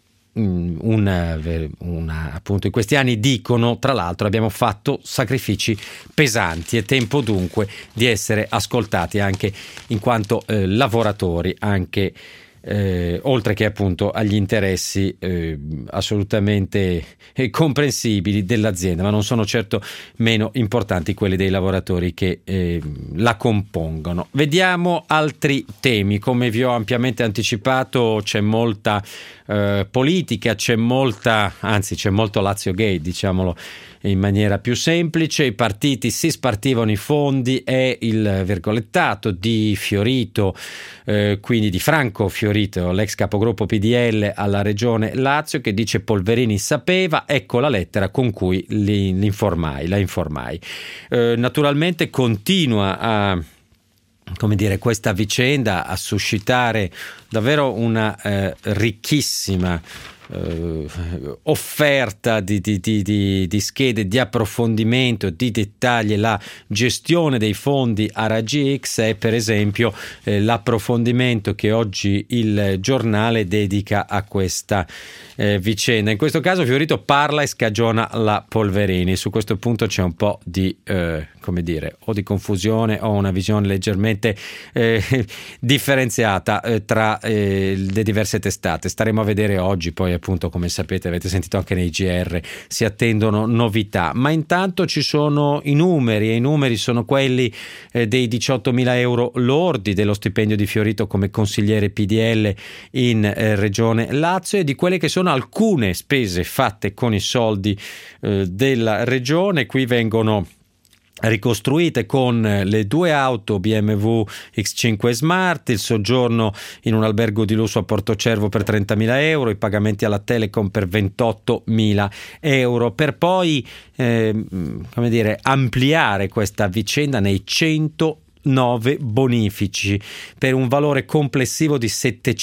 Una, una, appunto in questi anni dicono, tra l'altro, abbiamo fatto sacrifici pesanti, è tempo dunque di essere ascoltati anche in quanto eh, lavoratori, anche eh, oltre che appunto agli interessi eh, assolutamente eh, comprensibili dell'azienda, ma non sono certo meno importanti quelli dei lavoratori che eh, la compongono. Vediamo altri temi. Come vi ho ampiamente anticipato, c'è molta eh, politica, c'è molta, anzi c'è molto Lazio Gate, diciamolo in maniera più semplice. I partiti si spartivano i fondi, è il virgolettato di Fiorito, eh, quindi di Franco Fiorito, l'ex capogruppo P D L alla regione Lazio, che dice: Polverini sapeva, ecco la lettera con cui li, li informai, la informai. Eh, naturalmente continua a, come dire, questa vicenda a suscitare davvero una eh, ricchissima eh, offerta di, di, di, di, di schede di approfondimento, di dettagli, la gestione dei fondi a raggi X è per esempio eh, l'approfondimento che oggi il giornale dedica a questa eh, vicenda. In questo caso Fiorito parla e scagiona la Polverini. Su questo punto c'è un po' di eh, come dire, o di confusione o una visione leggermente eh, differenziata eh, tra eh, le diverse testate. Staremo a vedere oggi, poi appunto come sapete, avete sentito anche nei G R, si attendono novità, ma intanto ci sono i numeri e i numeri sono quelli eh, dei diciottomila euro lordi dello stipendio di Fiorito come consigliere P D L in eh, Regione Lazio e di quelle che sono alcune spese fatte con i soldi eh, della Regione. Qui vengono ricostruite con le due auto B M W X cinque Smart, il soggiorno in un albergo di lusso a Portocervo per trentamila euro, i pagamenti alla Telecom per ventottomila euro, per poi eh, come dire, ampliare questa vicenda nei centonove bonifici per un valore complessivo di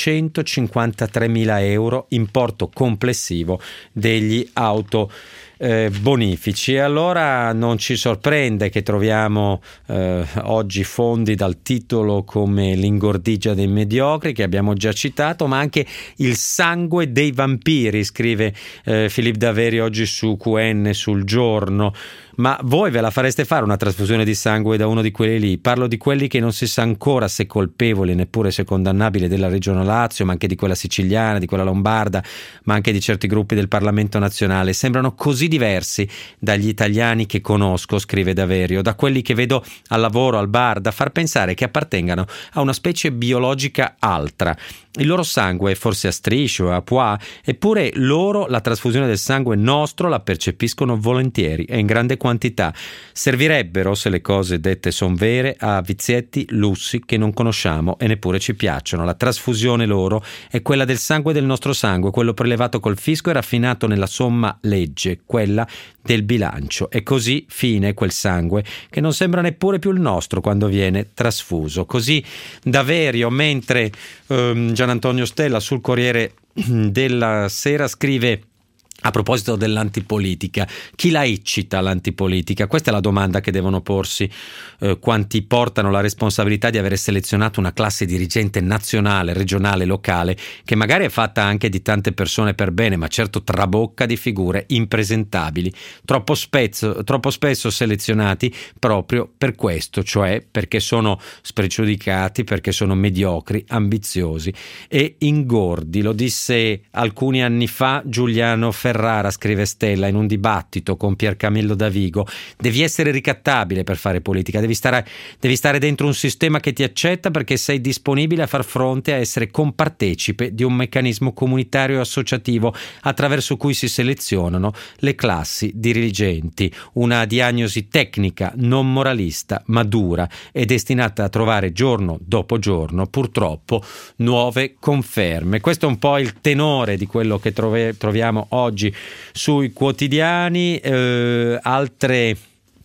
settecentocinquantatremila euro, importo complessivo degli auto Eh, bonifici. E allora non ci sorprende che troviamo eh, oggi fondi dal titolo come l'ingordigia dei mediocri, che abbiamo già citato, ma anche il sangue dei vampiri, scrive eh, Filippo Daveri oggi su Q N, sul Giorno. Ma voi ve la fareste fare una trasfusione di sangue da uno di quelli lì? Parlo di quelli che non si sa ancora se colpevoli, neppure se condannabili, della Regione Lazio, ma anche di quella siciliana, di quella lombarda, ma anche di certi gruppi del Parlamento nazionale. Sembrano così diversi dagli italiani che conosco, scrive Daverio, da quelli che vedo al lavoro, al bar, da far pensare che appartengano a una specie biologica altra. Il loro sangue è forse a strisce o a pois, eppure loro la trasfusione del sangue nostro la percepiscono volentieri e in grande quantità. Servirebbero, se le cose dette son vere, a vizietti, lussi che non conosciamo e neppure ci piacciono. La trasfusione loro è quella del sangue del nostro sangue, quello prelevato col fisco e raffinato nella somma legge, quella del bilancio. E così fine quel sangue che non sembra neppure più il nostro quando viene trasfuso. Così Daverio, mentre um, Gian Antonio Stella sul Corriere della Sera scrive a proposito dell'antipolitica: chi la eccita l'antipolitica? Questa è la domanda che devono porsi eh, quanti portano la responsabilità di avere selezionato una classe dirigente nazionale, regionale, locale, che magari è fatta anche di tante persone per bene, ma certo trabocca di figure impresentabili, troppo spesso, troppo spesso selezionati proprio per questo, cioè perché sono spregiudicati, perché sono mediocri, ambiziosi e ingordi. Lo disse alcuni anni fa Giuliano Ferrara, scrive Stella, in un dibattito con Piercamillo Davigo: devi essere ricattabile per fare politica, devi stare, devi stare dentro un sistema che ti accetta perché sei disponibile a far fronte a essere compartecipe di un meccanismo comunitario e associativo attraverso cui si selezionano le classi dirigenti. Una diagnosi tecnica, non moralista, ma dura e destinata a trovare giorno dopo giorno, purtroppo, nuove conferme. Questo è un po' il tenore di quello che trove, troviamo oggi sui quotidiani. Eh, altre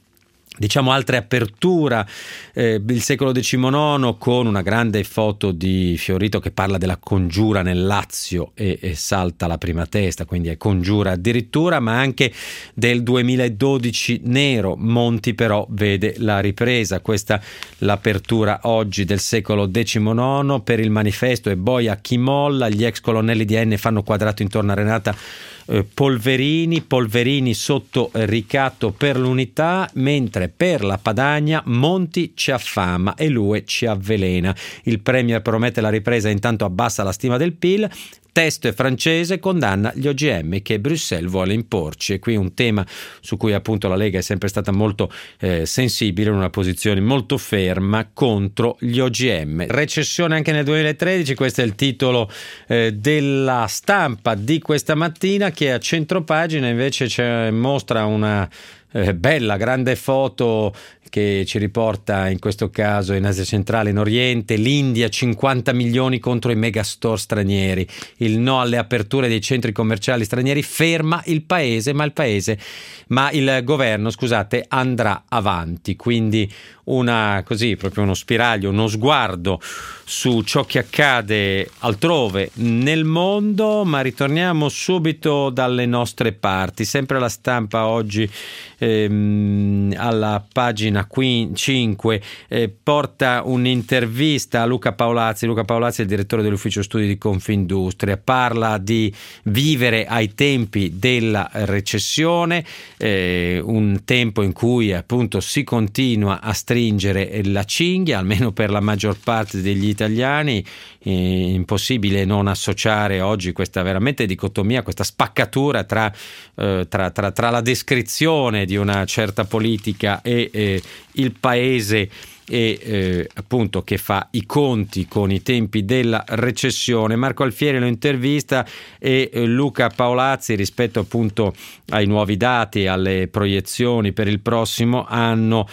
Diciamo altre apertura, eh, il secolo diciannove con una grande foto di Fiorito che parla della congiura nel Lazio e, e salta la prima testa, quindi è congiura addirittura, ma anche del duemiladodici nero. Monti però vede la ripresa. Questa l'apertura oggi del secolo diciannove. Per il Manifesto e boia chi molla, gli ex colonnelli di N fanno quadrato intorno a Renata eh, Polverini, Polverini sotto ricatto per l'Unità, mentre per la Padania Monti ci affama e Lue ci avvelena. Il premier promette la ripresa, intanto abbassa la stima del P I L. Testo è francese, condanna gli O G M che Bruxelles vuole imporci. E qui un tema su cui appunto la Lega è sempre stata molto eh, sensibile, in una posizione molto ferma contro gli O G M. Recessione anche nel duemilatredici, questo è il titolo eh, della Stampa di questa mattina, che a centropagina invece mostra una Eh, bella grande foto che ci riporta in questo caso in Asia centrale, in Oriente, l'India cinquanta milioni contro i megastore stranieri, il no alle aperture dei centri commerciali stranieri ferma il paese, ma il paese, ma il governo, scusate, andrà avanti, quindi una così proprio uno spiraglio, uno sguardo su ciò che accade altrove nel mondo, ma ritorniamo subito dalle nostre parti, sempre la Stampa oggi ehm, alla pagina cinque eh, porta un'intervista a Luca Paolazzi. Luca Paolazzi è il direttore dell'ufficio studi di Confindustria, parla di vivere ai tempi della recessione, eh, un tempo in cui appunto si continua a stringere la cinghia, almeno per la maggior parte degli italiani. È impossibile non associare oggi questa veramente dicotomia, questa spaccatura tra, eh, tra, tra, tra la descrizione di una certa politica e eh, il paese e eh, appunto che fa i conti con i tempi della recessione. Marco Alfieri lo intervista e eh, Luca Paolazzi, rispetto appunto ai nuovi dati, alle proiezioni per il prossimo anno,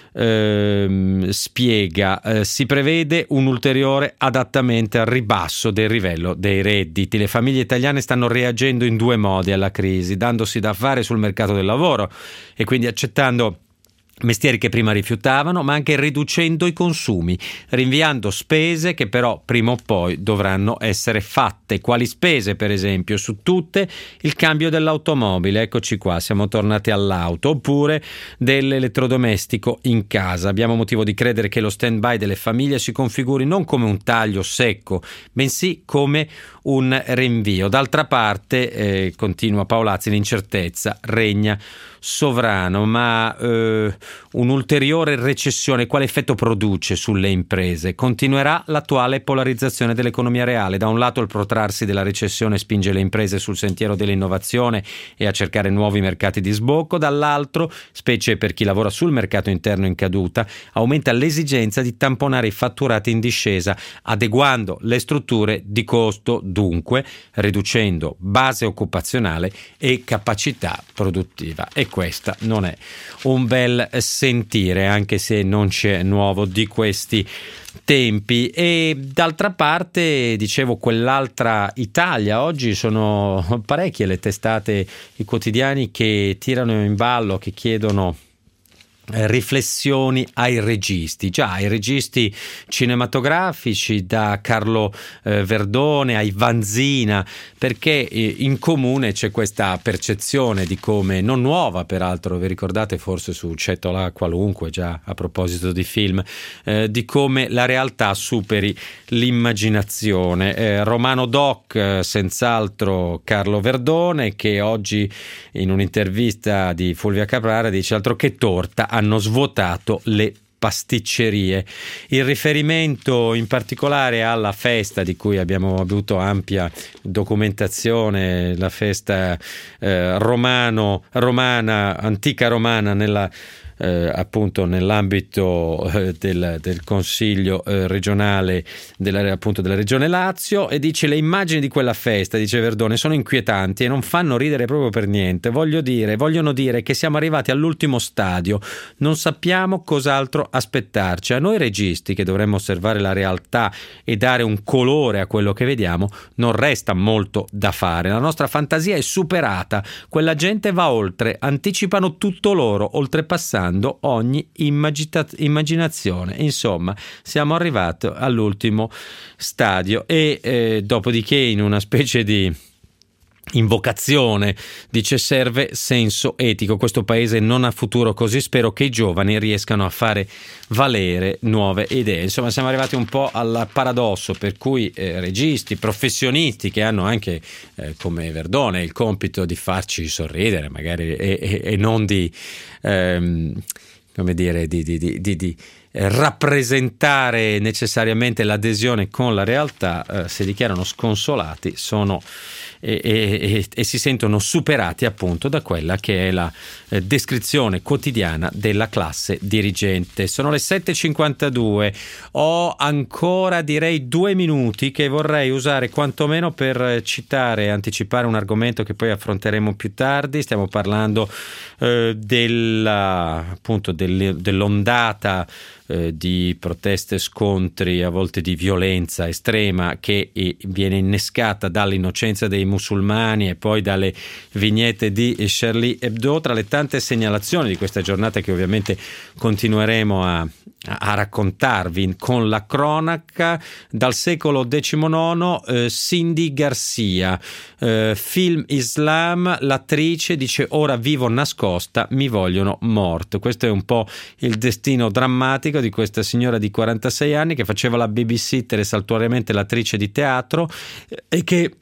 Ehm, spiega eh, si prevede un ulteriore adattamento al ribasso del livello dei redditi. Le famiglie italiane stanno reagendo in due modi alla crisi, dandosi da fare sul mercato del lavoro e quindi accettando mestieri che prima rifiutavano, ma anche riducendo i consumi, rinviando spese che però prima o poi dovranno essere fatte. Quali spese, per esempio? Su tutte il cambio dell'automobile, eccoci qua, siamo tornati all'auto, oppure dell'elettrodomestico in casa. Abbiamo motivo di credere che lo stand-by delle famiglie si configuri non come un taglio secco, bensì come un rinvio. D'altra parte, eh, continua Paolazzi, l'incertezza regna sovrano, ma eh, un'ulteriore recessione quale effetto produce sulle imprese? Continuerà l'attuale polarizzazione dell'economia reale. Da un lato il protrarsi della recessione spinge le imprese sul sentiero dell'innovazione e a cercare nuovi mercati di sbocco, dall'altro, specie per chi lavora sul mercato interno in caduta, aumenta l'esigenza di tamponare i fatturati in discesa, adeguando le strutture di costo, dunque riducendo base occupazionale e capacità produttiva. E questa non è un bel sentire, anche se non c'è nuovo di questi tempi. E d'altra parte, dicevo, quell'altra Italia, oggi sono parecchie le testate, i quotidiani che tirano in ballo, che chiedono riflessioni ai registi, già ai registi cinematografici, da Carlo eh, Verdone ai Vanzina, perché eh, in comune c'è questa percezione di come, non nuova peraltro, vi ricordate forse su Cettola Qualunque, già a proposito di film, eh, di come la realtà superi l'immaginazione. eh, Romano Doc, eh, senz'altro Carlo Verdone, che oggi in un'intervista di Fulvia Caprara dice: altro che torta, hanno svuotato le pasticcerie. Il riferimento in particolare alla festa di cui abbiamo avuto ampia documentazione, la festa eh, romano, romana, antica romana nella Eh, appunto nell'ambito eh, del, del consiglio eh, regionale della, appunto della regione Lazio, e dice: le immagini di quella festa, dice Verdone, sono inquietanti e non fanno ridere proprio per niente. Voglio dire, vogliono dire che siamo arrivati all'ultimo stadio, non sappiamo cos'altro aspettarci. A noi registi, che dovremmo osservare la realtà e dare un colore a quello che vediamo, non resta molto da fare. La nostra fantasia è superata, quella gente va oltre, anticipano tutto loro, oltrepassando ogni immagita- immaginazione. Insomma, siamo arrivati all'ultimo stadio. E eh, dopodiché, in una specie di invocazione, dice: serve senso etico, questo paese non ha futuro così, spero che i giovani riescano a fare valere nuove idee. Insomma, siamo arrivati un po' al paradosso per cui eh, registi, professionisti che hanno anche eh, come Verdone il compito di farci sorridere magari e, e, e non di ehm, come dire di, di, di, di, di rappresentare necessariamente l'adesione con la realtà, eh, si dichiarano sconsolati, sono e, e, e si sentono superati appunto da quella che è la eh, descrizione quotidiana della classe dirigente. Sono le sette e cinquantadue, ho ancora direi due minuti che vorrei usare quantomeno per citare e anticipare un argomento che poi affronteremo più tardi. Stiamo parlando eh, della, appunto del, dell'ondata eh, di proteste, scontri, a volte di violenza estrema che eh, viene innescata dall'innocenza dei musulmani e poi dalle vignette di Charlie Hebdo. Tra le tante segnalazioni di questa giornata che ovviamente continueremo a, a raccontarvi con la cronaca, dal secolo diciannove, eh, Cindy Garcia, eh, film Islam, l'attrice dice ora vivo nascosta, mi vogliono morto. Questo è un po' il destino drammatico di questa signora di quarantasei anni che faceva la babysitter e saltuariamente l'attrice di teatro e che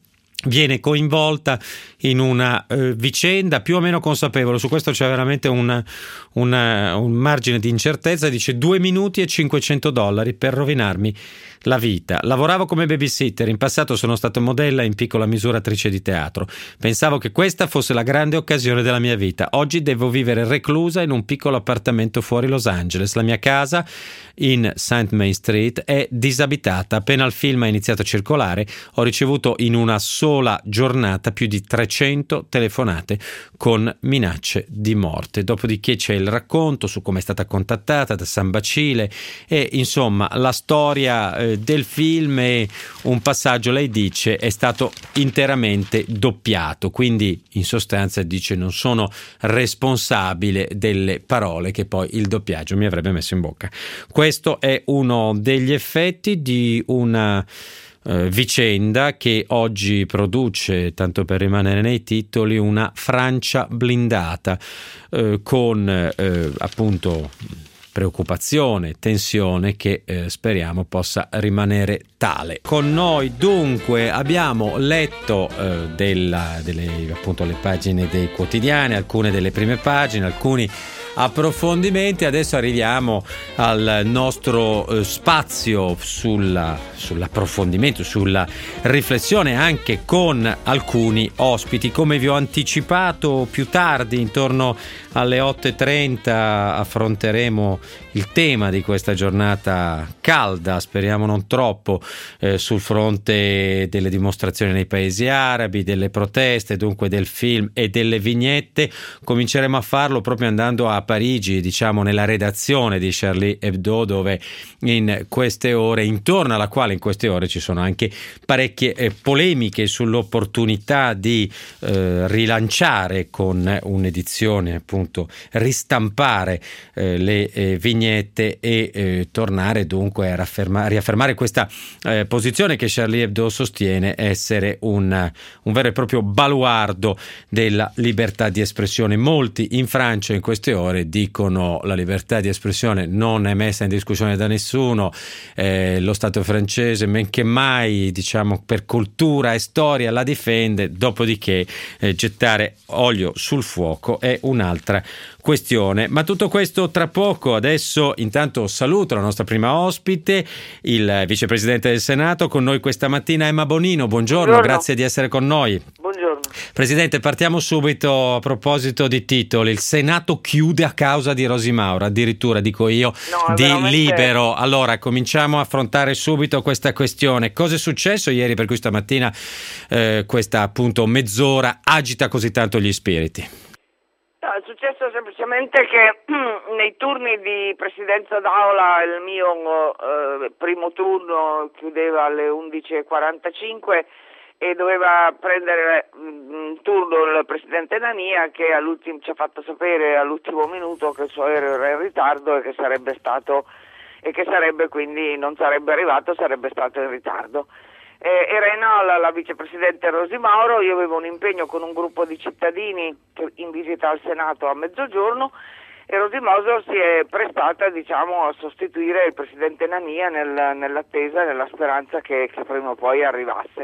viene coinvolta in una eh, vicenda più o meno consapevole. Su questo c'è veramente una, una, un margine di incertezza. Dice due minuti e cinquecento dollari per rovinarmi la vita. Lavoravo come babysitter, in passato sono stata modella e in piccola misura attrice di teatro. Pensavo che questa fosse la grande occasione della mia vita. Oggi devo vivere reclusa in un piccolo appartamento fuori Los Angeles. La mia casa in Saint Main Street è disabitata. Appena il film ha iniziato a circolare ho ricevuto in una sola giornata più di trecento telefonate con minacce di morte. Dopodiché c'è il racconto su come è stata contattata da San Bacile e insomma la storia eh, del film e un passaggio, lei dice, è stato interamente doppiato, quindi in sostanza dice non sono responsabile delle parole che poi il doppiaggio mi avrebbe messo in bocca. Questo è uno degli effetti di una eh, vicenda che oggi produce, tanto per rimanere nei titoli, una Francia blindata eh, con eh, appunto preoccupazione, tensione che eh, speriamo possa rimanere tale. Con noi dunque abbiamo letto eh, della, delle appunto le pagine dei quotidiani, alcune delle prime pagine, alcuni approfondimenti. Adesso arriviamo al nostro eh, spazio sulla, sull'approfondimento, sulla riflessione anche con alcuni ospiti. Come vi ho anticipato più tardi, intorno alle otto e trenta affronteremo il tema di questa giornata calda, speriamo non troppo, eh, sul fronte delle dimostrazioni nei paesi arabi, delle proteste, dunque del film e delle vignette. Cominceremo a farlo proprio andando a Parigi, diciamo nella redazione di Charlie Hebdo, dove in queste ore, intorno alla quale in queste ore ci sono anche parecchie eh, polemiche sull'opportunità di eh, rilanciare con un'edizione, appunto ristampare eh, le eh, vignette e eh, tornare dunque a rafferma- riaffermare questa eh, posizione che Charlie Hebdo sostiene essere un, un vero e proprio baluardo della libertà di espressione. Molti in Francia in queste ore dicono la libertà di espressione non è messa in discussione da nessuno, eh, lo Stato francese men che mai, diciamo, per cultura e storia la difende, dopodiché eh, gettare olio sul fuoco è un'altra questione. Ma tutto questo tra poco. Adesso intanto saluto la nostra prima ospite, il vicepresidente del Senato, con noi questa mattina Emma Bonino. Buongiorno, Buongiorno. Grazie di essere con noi. Buongiorno. Presidente, partiamo subito a proposito di titoli. Il Senato chiude a causa di Rosi Mauro, addirittura dico io, no, di veramente... Libero. Allora, cominciamo a affrontare subito questa questione. Cosa è successo ieri per cui stamattina eh, questa appunto mezz'ora agita così tanto gli spiriti? No, è successo semplicemente che nei turni di presidenza d'aula il mio eh, primo turno chiudeva alle undici e quarantacinque e doveva prendere in turno il presidente Nania, che all'ultimo ci ha fatto sapere all'ultimo minuto che il suo aereo era in ritardo e che sarebbe stato e che sarebbe quindi non sarebbe arrivato, sarebbe stato in ritardo. Eh, era in aula la vicepresidente Rosi Mauro, io avevo un impegno con un gruppo di cittadini che, in visita al Senato a mezzogiorno, e Rosi Mauro si è prestata, diciamo, a sostituire il presidente Nania nel, nell'attesa, nella speranza che, che prima o poi arrivasse.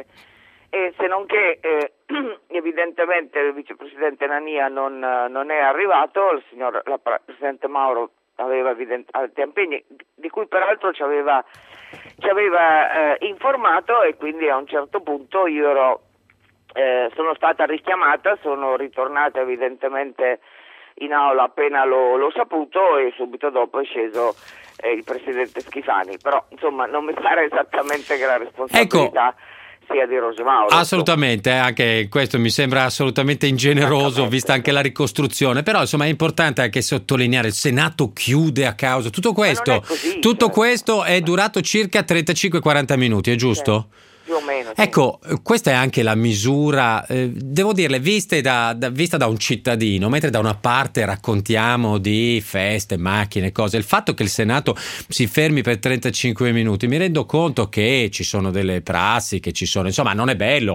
E se non che eh, evidentemente il vicepresidente Nania non, non è arrivato, il signor la presidente Mauro aveva evident- altri impegni, di cui peraltro ci aveva, ci aveva eh, informato, e quindi a un certo punto io ero eh, sono stata richiamata, sono ritornata evidentemente in aula appena l'ho, l'ho saputo e subito dopo è sceso eh, il presidente Schifani, però insomma non mi pare esattamente che la responsabilità ecco. sia di Rosi Mauro. Assolutamente, eh, anche questo mi sembra assolutamente ingeneroso vista anche la ricostruzione, però insomma è importante anche sottolineare il Senato chiude a causa tutto questo, così, tutto cioè. questo è durato circa trentacinque quaranta minuti, è giusto? Sì. Più o meno, sì. Ecco, questa è anche la misura, eh, devo dirle, viste da, da, vista da un cittadino, mentre da una parte raccontiamo di feste, macchine, cose, il fatto che il Senato si fermi per trentacinque minuti, mi rendo conto che ci sono delle prassi, che ci sono, insomma, non è bello,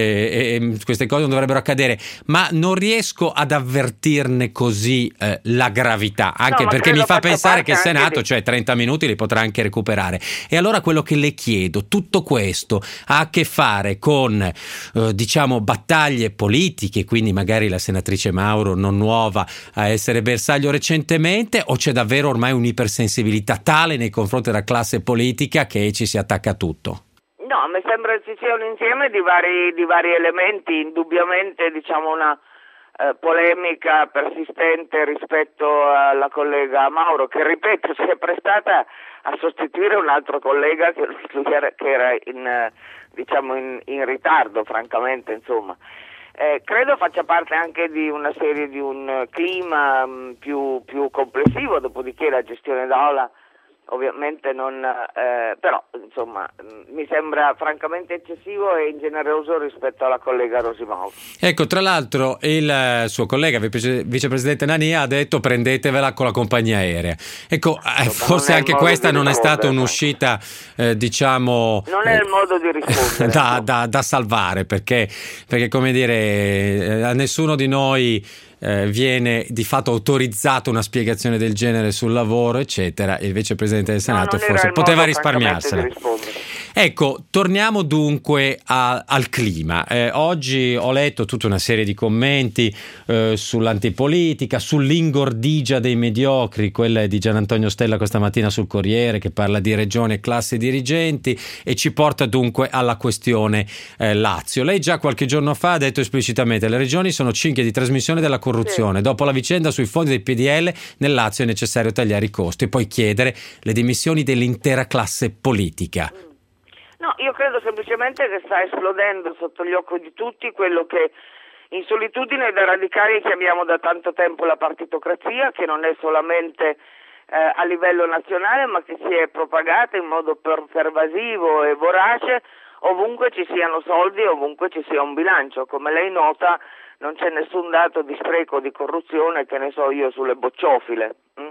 eh, eh, queste cose non dovrebbero accadere, ma non riesco ad avvertirne così eh, la gravità, anche no, perché mi fa pensare che il Senato, di... cioè trenta minuti, li potrà anche recuperare. E allora quello che le chiedo, tutto questo ha a che fare con eh, diciamo battaglie politiche, quindi magari la senatrice Mauro non nuova a essere bersaglio recentemente, o c'è davvero ormai un'ipersensibilità tale nei confronti della classe politica che ci si attacca a tutto? No, mi sembra ci sia un insieme di vari, di vari elementi, indubbiamente diciamo una eh, polemica persistente rispetto alla collega Mauro, che ripeto si è prestata a sostituire un altro collega che, che era in, diciamo in, in ritardo, francamente, insomma. Eh, credo faccia parte anche di una serie di un clima mh, più, più complessivo, dopodiché la gestione d'aula ovviamente non, eh, però insomma mh, mi sembra francamente eccessivo e ingeneroso rispetto alla collega Rosi Mauro. Ecco, tra l'altro il suo collega vice, vicepresidente Nania ha detto prendetevela con la compagnia aerea. Ecco, eh, forse anche questa non è stata un'uscita eh, diciamo non è il modo di rispondere da, da, da salvare, perché, perché come dire, a nessuno di noi Eh, viene di fatto autorizzata una spiegazione del genere sul lavoro, eccetera. Il vicepresidente del Senato no, forse poteva risparmiarsela. Di ecco, torniamo dunque a, al clima. Eh, oggi ho letto tutta una serie di commenti eh, sull'antipolitica, sull'ingordigia dei mediocri, quella di Gian Antonio Stella questa mattina sul Corriere, che parla di regione e classe dirigenti e ci porta dunque alla questione eh, Lazio. Lei già qualche giorno fa ha detto esplicitamente: le regioni sono cinghie di trasmissione della corruzione. Sì. Dopo la vicenda sui fondi del P D L, nel Lazio è necessario tagliare i costi e poi chiedere le dimissioni dell'intera classe politica. No, io credo semplicemente che sta esplodendo sotto gli occhi di tutti quello che in solitudine da radicali chiamiamo da tanto tempo la partitocrazia, che non è solamente eh, a livello nazionale, ma che si è propagata in modo per- pervasivo e vorace ovunque ci siano soldi, ovunque ci sia un bilancio. Come lei nota, non c'è nessun dato di spreco o di corruzione, che ne so io, sulle bocciofile, hm?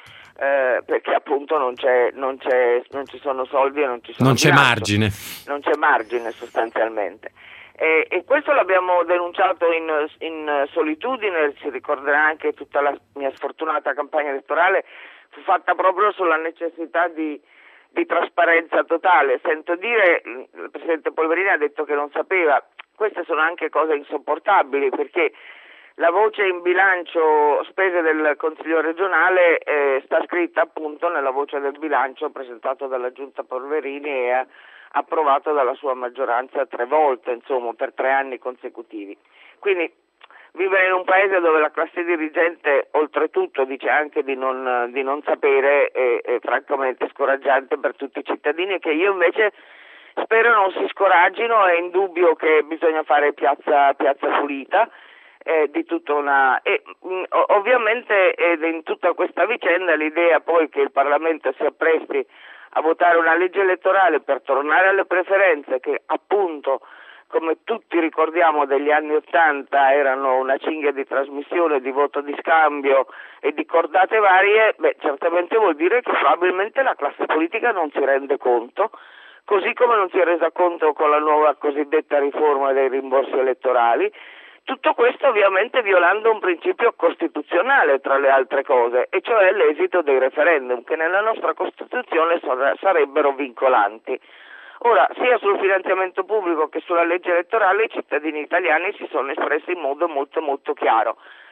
eh, perché appunto non c'è, non c'è, non ci sono soldi e non ci sono non c'è bilancio. margine. Non c'è margine sostanzialmente. E, e questo l'abbiamo denunciato in, in solitudine. Si ricorderà anche tutta la mia sfortunata campagna elettorale fu fatta proprio sulla necessità di di trasparenza totale. Sento dire, il presidente Polverini ha detto che non sapeva. Queste sono anche cose insopportabili, perché la voce in bilancio spese del Consiglio regionale eh, sta scritta appunto nella voce del bilancio presentato dalla Giunta Polverini e approvato dalla sua maggioranza tre volte, insomma, per tre anni consecutivi. Quindi vivere in un paese dove la classe dirigente oltretutto dice anche di non, di non sapere è, è francamente scoraggiante per tutti i cittadini, che io invece spero non si scoraggino. È indubbio che bisogna fare piazza, piazza pulita eh, di tutta una e mh, ovviamente ed in tutta questa vicenda l'idea poi che il Parlamento si appresti a votare una legge elettorale per tornare alle preferenze, che appunto, come tutti ricordiamo, degli anni Ottanta erano una cinghia di trasmissione, di voto di scambio e di cordate varie, beh, certamente vuol dire che probabilmente la classe politica non si rende conto, così come non si è resa conto con la nuova cosiddetta riforma dei rimborsi elettorali. Tutto questo ovviamente violando un principio costituzionale, tra le altre cose, e cioè l'esito dei referendum, che nella nostra Costituzione sarebbero vincolanti. Ora, sia sul finanziamento pubblico che sulla legge elettorale i cittadini italiani si sono espressi in modo molto molto chiaro.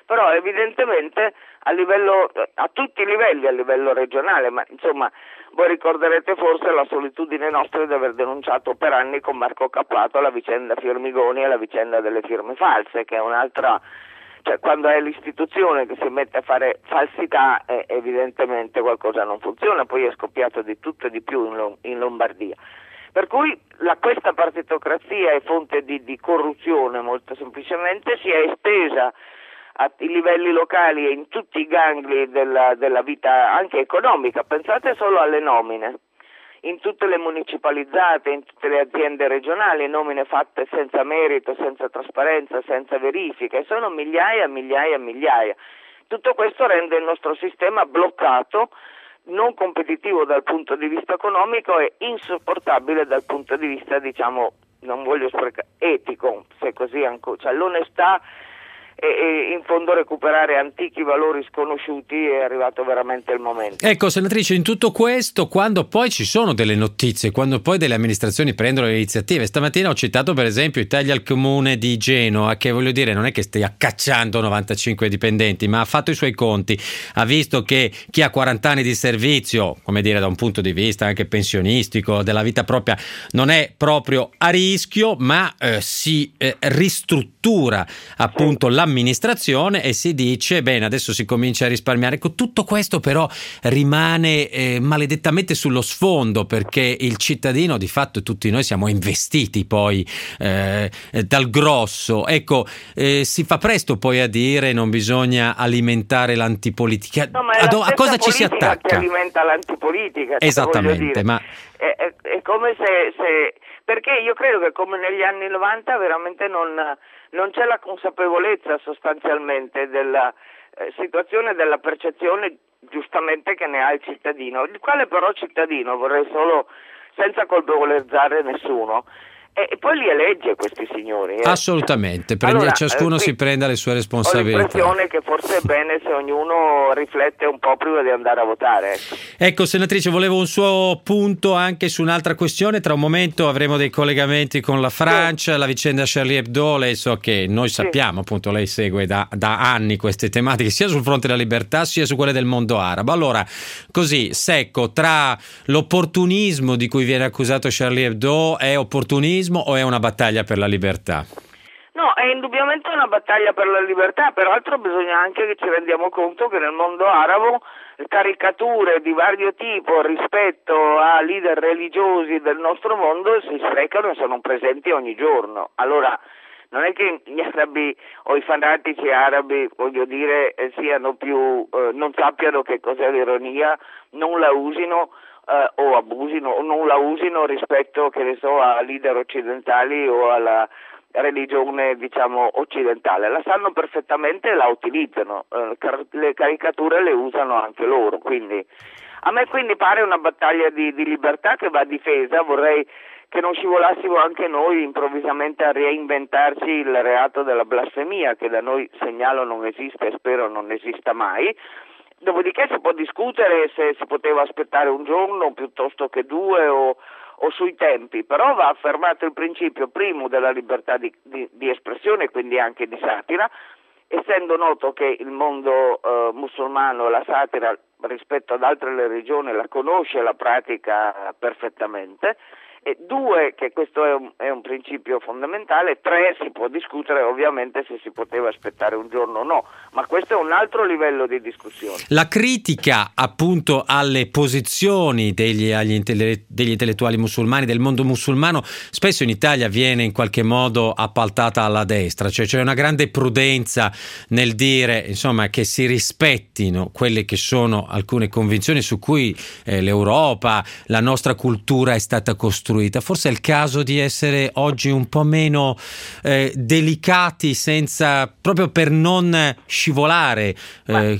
però evidentemente a livello, a tutti i livelli, a livello regionale, ma insomma voi ricorderete forse la solitudine nostra di aver denunciato per anni con Marco Cappato la vicenda Firmigoni e la vicenda delle firme false, che è un'altra, cioè quando è l'istituzione che si mette a fare falsità eh, evidentemente qualcosa non funziona, poi è scoppiato di tutto e di più in, Lo- in Lombardia. Per cui la, questa partitocrazia è fonte di, di corruzione, molto semplicemente, si è estesa ai livelli locali e in tutti i gangli della, della vita anche economica. Pensate solo alle nomine, in tutte le municipalizzate, in tutte le aziende regionali, nomine fatte senza merito, senza trasparenza, senza verifica, e sono migliaia, migliaia, migliaia. Tutto questo rende il nostro sistema bloccato, non competitivo dal punto di vista economico e insopportabile dal punto di vista, diciamo, non voglio sprecare, etico, se così ancora, cioè l'onestà e, e in fondo recuperare antichi valori sconosciuti è arrivato veramente il momento. Ecco, senatrice, in tutto questo, quando poi ci sono delle notizie, quando poi delle amministrazioni prendono le iniziative, stamattina ho citato per esempio Italia al Comune di Genova, che voglio dire non è che stia cacciando novantacinque dipendenti, ma ha fatto i suoi conti, ha visto che chi ha quaranta anni di servizio, come dire da un punto di vista anche pensionistico, della vita propria, non è proprio a rischio, ma eh, si eh, ristruttura appunto sì. l'amministrazione e si dice bene, adesso si comincia a risparmiare. Ecco, tutto questo però rimane eh, maledettamente sullo sfondo, perché il cittadino, di fatto tutti noi siamo investiti poi eh, dal grosso. Ecco, eh, si fa presto poi a dire non bisogna alimentare l'antipolitica. No, ma è a, do- la a cosa ci si attacca? Che alimenta l'antipolitica. Esattamente, ma è, è, è come se, se perché io credo che come negli anni novanta veramente non non c'è la consapevolezza sostanzialmente della eh, situazione, della percezione giustamente che ne ha il cittadino, il quale però cittadino, vorrei solo, senza colpevolizzare nessuno, e, e poi li elegge questi signori. Eh. Assolutamente, Prendi, allora, ciascuno eh, si prenda le sue responsabilità. Ho l'impressione che forse è bene se ognuno riflette un po' prima di andare a votare. Ecco. Ecco, senatrice, volevo un suo punto anche su un'altra questione. Tra un momento avremo dei collegamenti con la Francia, sì. la vicenda Charlie Hebdo. Lei so che noi sappiamo, sì. appunto, lei segue da, da anni queste tematiche, sia sul fronte della libertà sia su quelle del mondo arabo. Allora, così, secco, tra l'opportunismo di cui viene accusato Charlie Hebdo, è opportunismo o è una battaglia per la libertà? No, è indubbiamente una battaglia per la libertà, peraltro bisogna anche che ci rendiamo conto che nel mondo arabo caricature di vario tipo rispetto a leader religiosi del nostro mondo si sprecano e sono presenti ogni giorno. Allora, non è che gli arabi o i fanatici arabi, voglio dire, siano più, eh, non sappiano che cos'è l'ironia, non la usino, Uh, o abusino o non la usino rispetto, che ne so, a leader occidentali o alla religione, diciamo, occidentale. La sanno perfettamente e la utilizzano, uh, car- le caricature le usano anche loro, quindi a me quindi pare una battaglia di, di libertà che va difesa. Vorrei che non scivolassimo anche noi improvvisamente a reinventarci il reato della blasfemia, che da noi, segnalo, non esiste e spero non esista mai. Dopodiché si può discutere se si poteva aspettare un giorno piuttosto che due o, o sui tempi, però va affermato il principio primo della libertà di, di, di espressione, quindi anche di satira, essendo noto che il mondo eh, musulmano la satira rispetto ad altre religioni la conosce e la pratica perfettamente. E due, che questo è un, è un principio fondamentale. Tre, si può discutere ovviamente se si poteva aspettare un giorno o no, ma questo è un altro livello di discussione. La critica appunto alle posizioni degli, agli intelle- degli intellettuali musulmani, del mondo musulmano, spesso in Italia viene in qualche modo appaltata alla destra, cioè c'è una grande prudenza nel dire, insomma, che si rispettino quelle che sono alcune convinzioni su cui eh, l'Europa, la nostra cultura è stata costruita. Forse è il caso di essere oggi un po' meno eh, delicati, senza, proprio per non scivolare. Eh.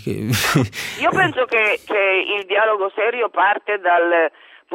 Io penso che, che il dialogo serio parte dal,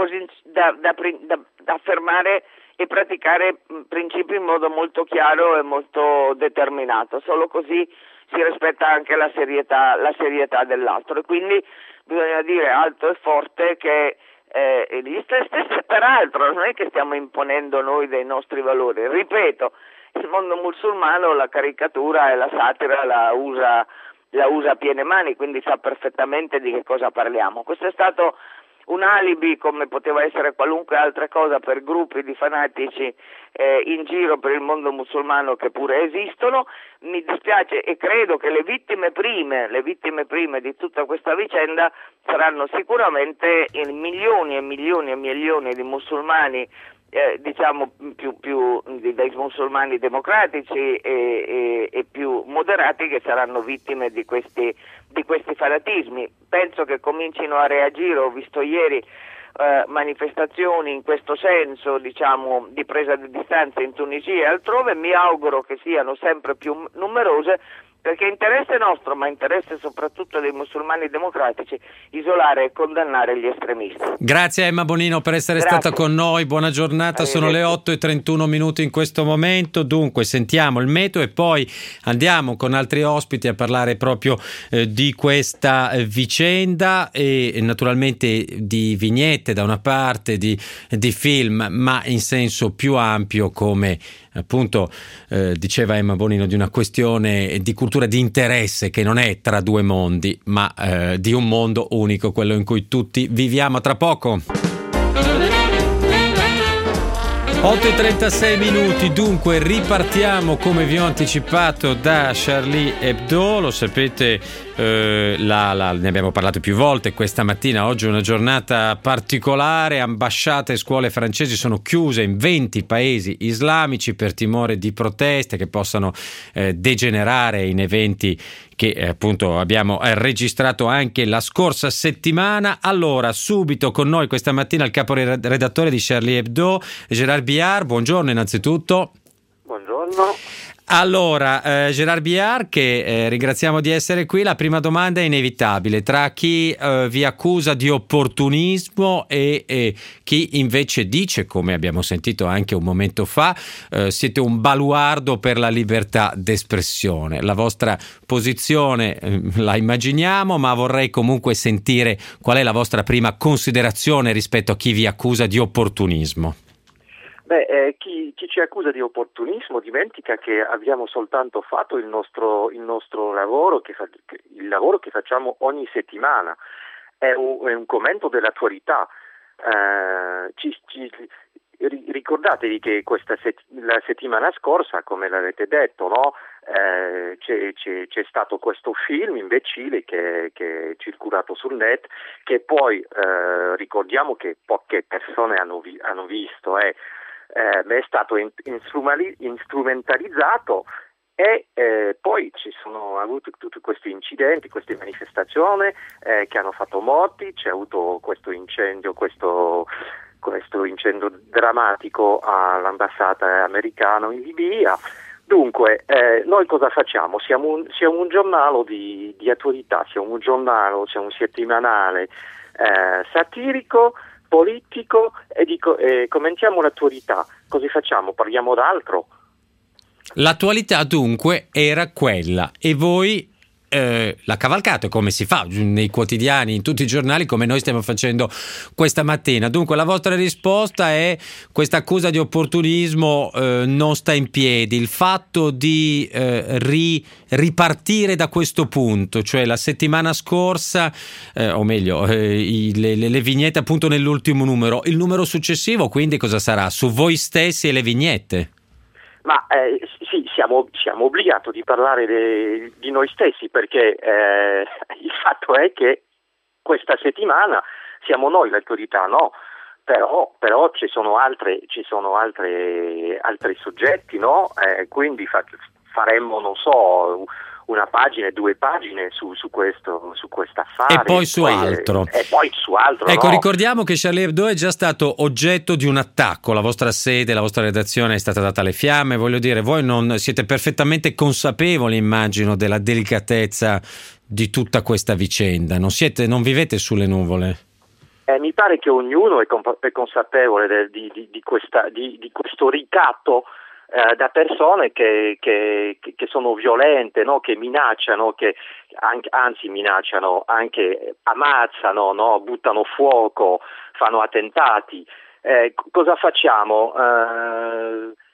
da, da, da, da affermare e praticare principi in modo molto chiaro e molto determinato. Solo così si rispetta anche la serietà, la serietà dell'altro, e quindi bisogna dire alto e forte che Eh, gli stessi, peraltro non è che stiamo imponendo noi dei nostri valori, ripeto, il mondo musulmano la caricatura e la satira la usa, la usa a piene mani, quindi sa perfettamente di che cosa parliamo. Questo è stato un alibi, come poteva essere qualunque altra cosa, per gruppi di fanatici eh, in giro per il mondo musulmano che pure esistono. Mi dispiace e credo che le vittime prime, le vittime prime di tutta questa vicenda saranno sicuramente in milioni e milioni e milioni di musulmani, eh, diciamo più, più di, dei musulmani democratici e, e, e più moderati, che saranno vittime di questi di questi fanatismi. Penso che comincino a reagire. Ho visto ieri eh, manifestazioni in questo senso, diciamo, di presa di distanza in Tunisia e altrove. Mi auguro che siano sempre più numerose, perché è interesse nostro, ma interesse soprattutto dei musulmani democratici, isolare e condannare gli estremisti. Grazie a Emma Bonino per essere Grazie. stata con noi, buona giornata, sono le otto e trentuno minuti in questo momento, dunque sentiamo il meteo e poi andiamo con altri ospiti a parlare proprio eh, di questa eh, vicenda e, e naturalmente di vignette da una parte, di, di film, ma in senso più ampio, come appunto eh, diceva Emma Bonino, di una questione di cultura di interesse che non è tra due mondi, ma eh, di un mondo unico, quello in cui tutti viviamo. Tra poco. otto e trentasei minuti, dunque ripartiamo come vi ho anticipato da Charlie Hebdo, lo sapete, eh, la, la, ne abbiamo parlato più volte questa mattina. Oggi è una giornata particolare, ambasciate e scuole francesi sono chiuse in venti paesi islamici per timore di proteste che possano eh, degenerare in eventi che eh, appunto abbiamo eh, registrato anche la scorsa settimana. Allora, subito con noi questa mattina il caporedattore di Charlie Hebdo, Gérard Billard. Buongiorno innanzitutto. Buongiorno. Allora, eh, Gérard Billard, che eh, ringraziamo di essere qui. La prima domanda è inevitabile: tra chi eh, vi accusa di opportunismo e, e chi invece dice, come abbiamo sentito anche un momento fa, eh, siete un baluardo per la libertà d'espressione. La vostra posizione eh, la immaginiamo, ma vorrei comunque sentire qual è la vostra prima considerazione rispetto a chi vi accusa di opportunismo. Beh, eh, chi, chi ci accusa di opportunismo dimentica che abbiamo soltanto fatto il nostro, il nostro lavoro, che fa, che, il lavoro che facciamo ogni settimana. È un, è un commento dell'attualità. Eh, ci, ci, ricordatevi che questa set, la settimana scorsa, come l'avete detto, no? Eh, c'è, c'è, c'è stato questo film imbecille che, che è circolato sul net, che poi eh, ricordiamo che poche persone hanno, vi, hanno visto, eh. Eh, è stato in, strumentalizzato e eh, poi ci sono avuti tutti questi incidenti, queste manifestazioni eh, che hanno fatto morti, c'è avuto questo incendio, questo, questo incendio drammatico all'ambasciata americana in Libia. Dunque, eh, noi cosa facciamo? Siamo un, siamo un giornale di, di attualità, siamo un giornale, siamo un settimanale eh, satirico, politico e, dico, eh, commentiamo l'attualità. Cosa facciamo? Parliamo d'altro? L'attualità dunque era quella e voi eh, la cavalcate, come si fa nei quotidiani, in tutti i giornali, come noi stiamo facendo questa mattina. Dunque la vostra risposta è: questa accusa di opportunismo eh, non sta in piedi. Il fatto di eh, ri, ripartire da questo punto, cioè la settimana scorsa eh, o meglio eh, i, le, le vignette appunto nell'ultimo numero, il numero successivo quindi cosa sarà? Su voi stessi e le vignette? Ma eh, sì, siamo, siamo obbligati di parlare de, di noi stessi, perché eh, il fatto è che questa settimana siamo noi l'autorità, no? Però, però ci sono altre, ci sono altre, altri soggetti, no? Eh, quindi fa, faremmo, non so, una pagina, due pagine su, su questo, su questo affare. E poi su poi, altro. E poi su altro. Ecco, no? ricordiamo che Charlie Hebdo è già stato oggetto di un attacco. La vostra sede, la vostra redazione è stata data alle fiamme. Voglio dire, voi non siete perfettamente consapevoli, immagino, della delicatezza di tutta questa vicenda. Non siete, non vivete sulle nuvole. Eh, mi pare che ognuno è, comp- è consapevole de- di, di, di, questa, di, di questo ricatto eh, da persone che, che, che sono violente, no? Che minacciano, che anche, anzi minacciano, anche ammazzano, no? Buttano fuoco, fanno attentati. Eh, cosa facciamo? Eh,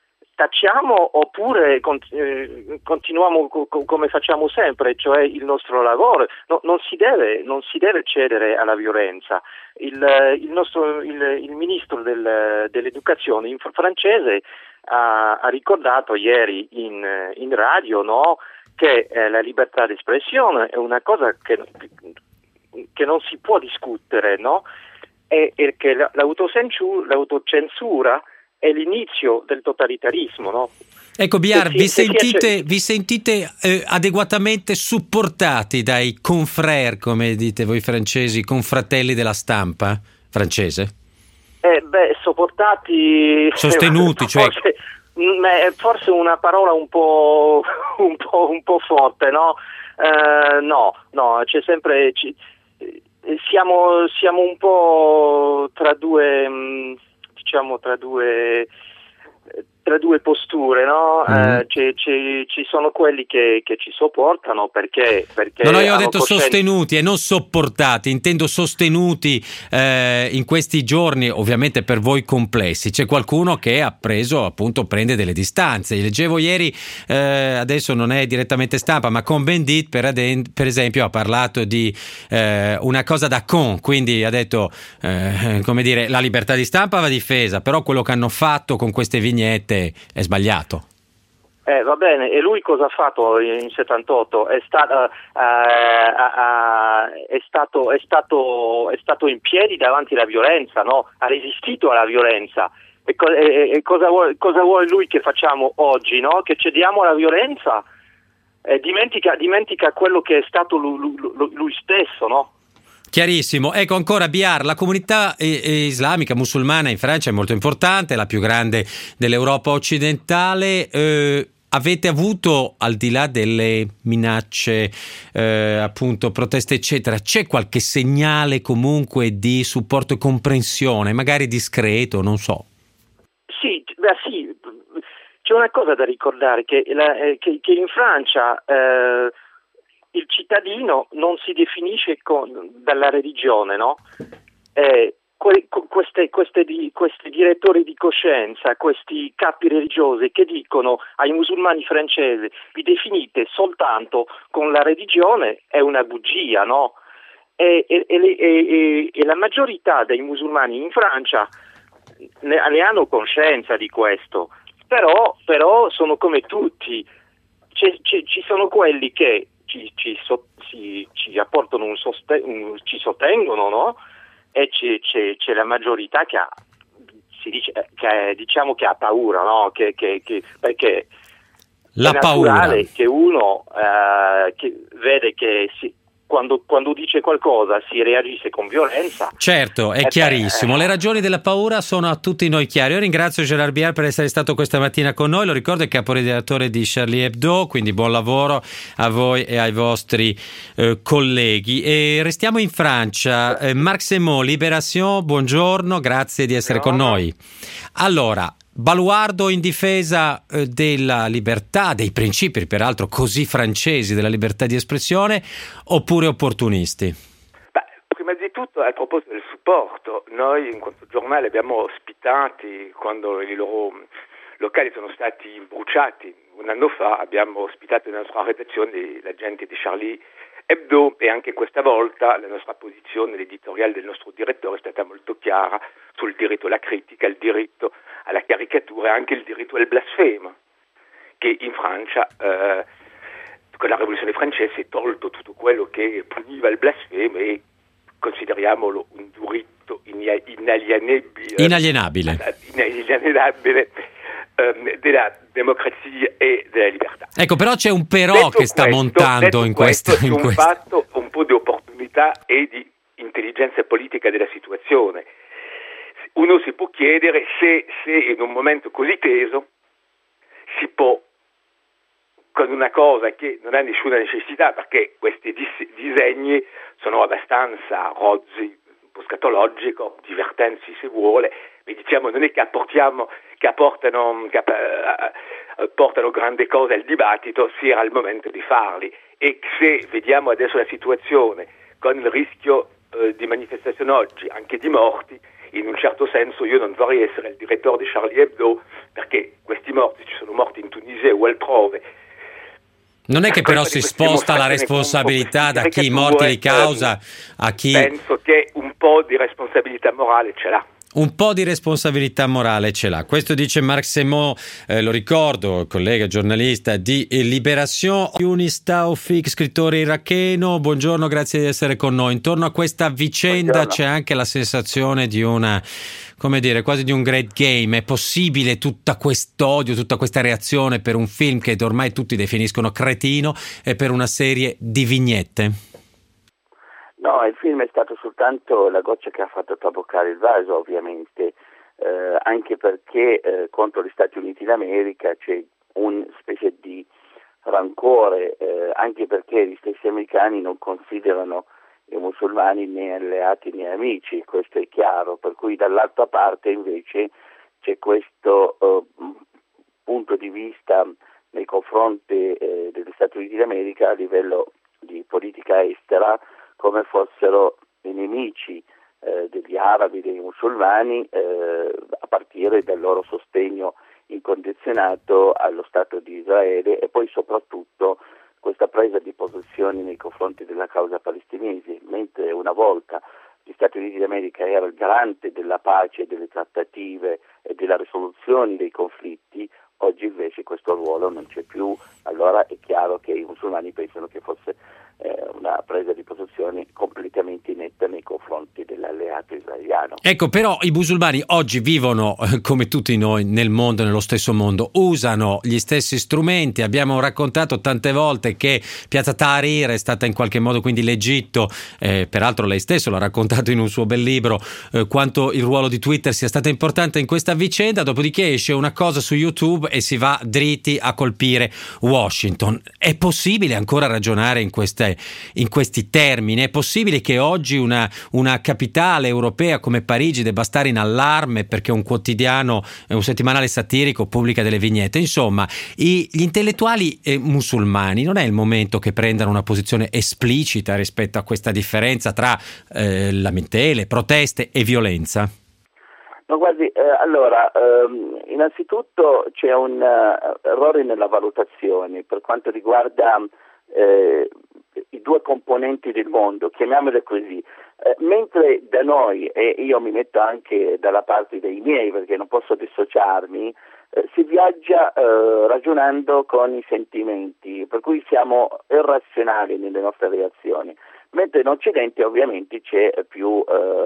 tacciamo oppure con, eh, continuiamo co- co- come facciamo sempre, cioè il nostro lavoro. No, non si deve, non si deve cedere alla violenza. Il, il nostro il, il ministro del, dell'educazione in francese ha, ha ricordato ieri in, in radio, no, che eh, la libertà d'espressione è una cosa che, che non si può discutere, no? E, e che l'autocensura, l'autocensura è l'inizio del totalitarismo, no? Ecco, Biar, se, vi se sentite, vi sentite eh, adeguatamente supportati dai confrères, come dite voi francesi, confratelli della stampa francese? Eh, beh, sopportati... Sostenuti, cioè... Forse, forse una parola un po', un po', un po' forte, no? Uh, no, no, c'è sempre... Ci, siamo, siamo un po' tra due... Mh, diciamo tra due tra due posture, no? Mm. Eh, ci, ci, ci sono quelli che, che ci sopportano perché, perché no, no, io ho detto coscienza... sostenuti e non sopportati, intendo sostenuti eh, in questi giorni, ovviamente per voi complessi. C'è qualcuno che ha preso, appunto, prende delle distanze. Leggevo ieri, eh, adesso non è direttamente stampa, ma Cohn-Bendit per, adent- per esempio ha parlato di eh, una cosa da con, quindi ha detto eh, come dire, la libertà di stampa va difesa, però quello che hanno fatto con queste vignette è sbagliato. Eh, va bene, e lui cosa ha fatto in settantotto? È, sta, uh, uh, uh, è, stato, è, stato, è stato in piedi davanti alla violenza, no? Ha resistito alla violenza. E, co- e, e cosa, vuole, cosa vuole lui che facciamo oggi, no? Che cediamo alla violenza? Eh, dimentica, dimentica quello che è stato lui, lui, lui stesso, no? Chiarissimo. Ecco ancora, Biar, la comunità islamica musulmana in Francia è molto importante, la più grande dell'Europa occidentale. Eh, avete avuto, al di là delle minacce, eh, appunto, proteste eccetera, c'è qualche segnale comunque di supporto e comprensione, magari discreto, non so? Sì, beh, sì. C'è una cosa da ricordare, che, la, eh, che, che in Francia... Eh, il cittadino non si definisce con, dalla religione, no? Eh, que, queste, queste, di, questi direttori di coscienza, questi capi religiosi che dicono ai musulmani francesi vi definite soltanto con la religione è una bugia, no? E, e, e, e, e la maggiorità dei musulmani in Francia ne, ne hanno coscienza di questo, però, però sono come tutti, c'è, c'è, ci sono quelli che Ci, ci, so, ci, ci apportano un sostegno, ci sostengono, no? E c'è, c'è, c'è la maggiorità che ha, si dice, che diciamo che ha paura, no? Che, che, che, perché la è naturale paura che uno eh, che vede che si, quando, quando dice qualcosa si reagisce con violenza. Certo, è chiarissimo. Le ragioni della paura sono a tutti noi chiari. Io ringrazio Gérard Biar per essere stato questa mattina con noi. Lo ricordo, è caporedattore di Charlie Hebdo, quindi buon lavoro a voi e ai vostri eh, colleghi. E restiamo in Francia. Eh, Marc Semot, Libération, buongiorno, grazie di essere buongiorno. Con noi. Allora, baluardo in difesa eh, della libertà, dei principi peraltro così francesi della libertà di espressione, oppure opportunisti? Beh, prima di tutto, a proposito del supporto, noi in quanto giornale abbiamo ospitati, quando i loro locali sono stati bruciati un anno fa, abbiamo ospitato nella nostra redazione la gente di Charlie Hebdo, e anche questa volta la nostra posizione, l'editoriale del nostro direttore è stata molto chiara sul diritto alla critica, il diritto alla caricatura e anche il diritto al blasfema, che in Francia eh, con la rivoluzione francese è tolto tutto quello che puniva il blasfema e consideriamolo un diritto inalienabile, inalienabile. inalienabile eh, della democrazia e della libertà. Ecco, però c'è un però detto che sta questo, montando in questo, questo in un questo. fatto un po' di opportunità e di intelligenza politica della situazione. Uno si può chiedere se, se in un momento così teso si può, con una cosa che non ha nessuna necessità, perché questi dis- disegni sono abbastanza rozzi, un po' scatologico, divertenti se vuole, ma diciamo non è che apportiamo, che apportano, che uh, portano grandi cose al dibattito, si era il momento di farli. E se vediamo adesso la situazione con il rischio uh, di manifestazioni oggi, anche di morti, in un certo senso io non vorrei essere il direttore di Charlie Hebdo, perché questi morti ci accuse o altrove. Non è che però si sposta la responsabilità da chi morti di causa a chi... Penso che un po' di responsabilità morale ce l'ha. Un po' di responsabilità morale ce l'ha. Questo dice Marc Semon, eh, lo ricordo, collega giornalista di Libération. Younis Tawfik, scrittore iracheno, buongiorno, grazie di essere con noi. Intorno a questa vicenda buongiorno. C'è anche la sensazione di una, come dire, quasi di un great game. È possibile tutta quest'odio, tutta questa reazione per un film che ormai tutti definiscono cretino e per una serie di vignette? No, il film è stato soltanto la goccia che ha fatto traboccare il vaso, ovviamente, eh, anche perché eh, contro gli Stati Uniti d'America c'è una specie di rancore, eh, anche perché gli stessi americani non considerano i musulmani né alleati né amici, questo è chiaro, per cui dall'altra parte invece c'è questo eh, punto di vista nei confronti eh, degli Stati Uniti d'America a livello di politica estera, come fossero i nemici eh, degli arabi, dei musulmani, eh, a partire dal loro sostegno incondizionato allo Stato di Israele e poi soprattutto questa presa di posizioni nei confronti della causa palestinese, mentre una volta gli Stati Uniti d'America era il garante della pace, delle trattative e della risoluzione dei conflitti, oggi invece questo ruolo non c'è più, allora è chiaro che i musulmani pensano che fosse eh, una presa di posizione completamente inetta nei confronti dell'alleato israeliano. Ecco, però i musulmani oggi vivono, eh, come tutti noi, nel mondo, nello stesso mondo, usano gli stessi strumenti. Abbiamo raccontato tante volte che Piazza Tahrir è stata in qualche modo quindi l'Egitto, eh, peraltro lei stesso l'ha raccontato in un suo bel libro, eh, quanto il ruolo di Twitter sia stato importante in questa vicenda, dopodiché esce una cosa su YouTube e si va dritti a colpire Washington. È possibile ancora ragionare in, queste, in questi termini? È possibile che oggi una, una capitale europea come Parigi debba stare in allarme perché un quotidiano, un settimanale satirico pubblica delle vignette? Insomma, i, gli intellettuali eh, musulmani non è il momento che prendano una posizione esplicita rispetto a questa differenza tra eh, lamentele, proteste e violenza? No, guardi, eh, allora, ehm, innanzitutto c'è un uh, errore nella valutazione per quanto riguarda eh, i due componenti del mondo, chiamiamole così. Eh, mentre da noi, e io mi metto anche dalla parte dei miei perché non posso dissociarmi, eh, si viaggia eh, ragionando con i sentimenti, per cui siamo irrazionali nelle nostre reazioni. Mentre in Occidente ovviamente c'è più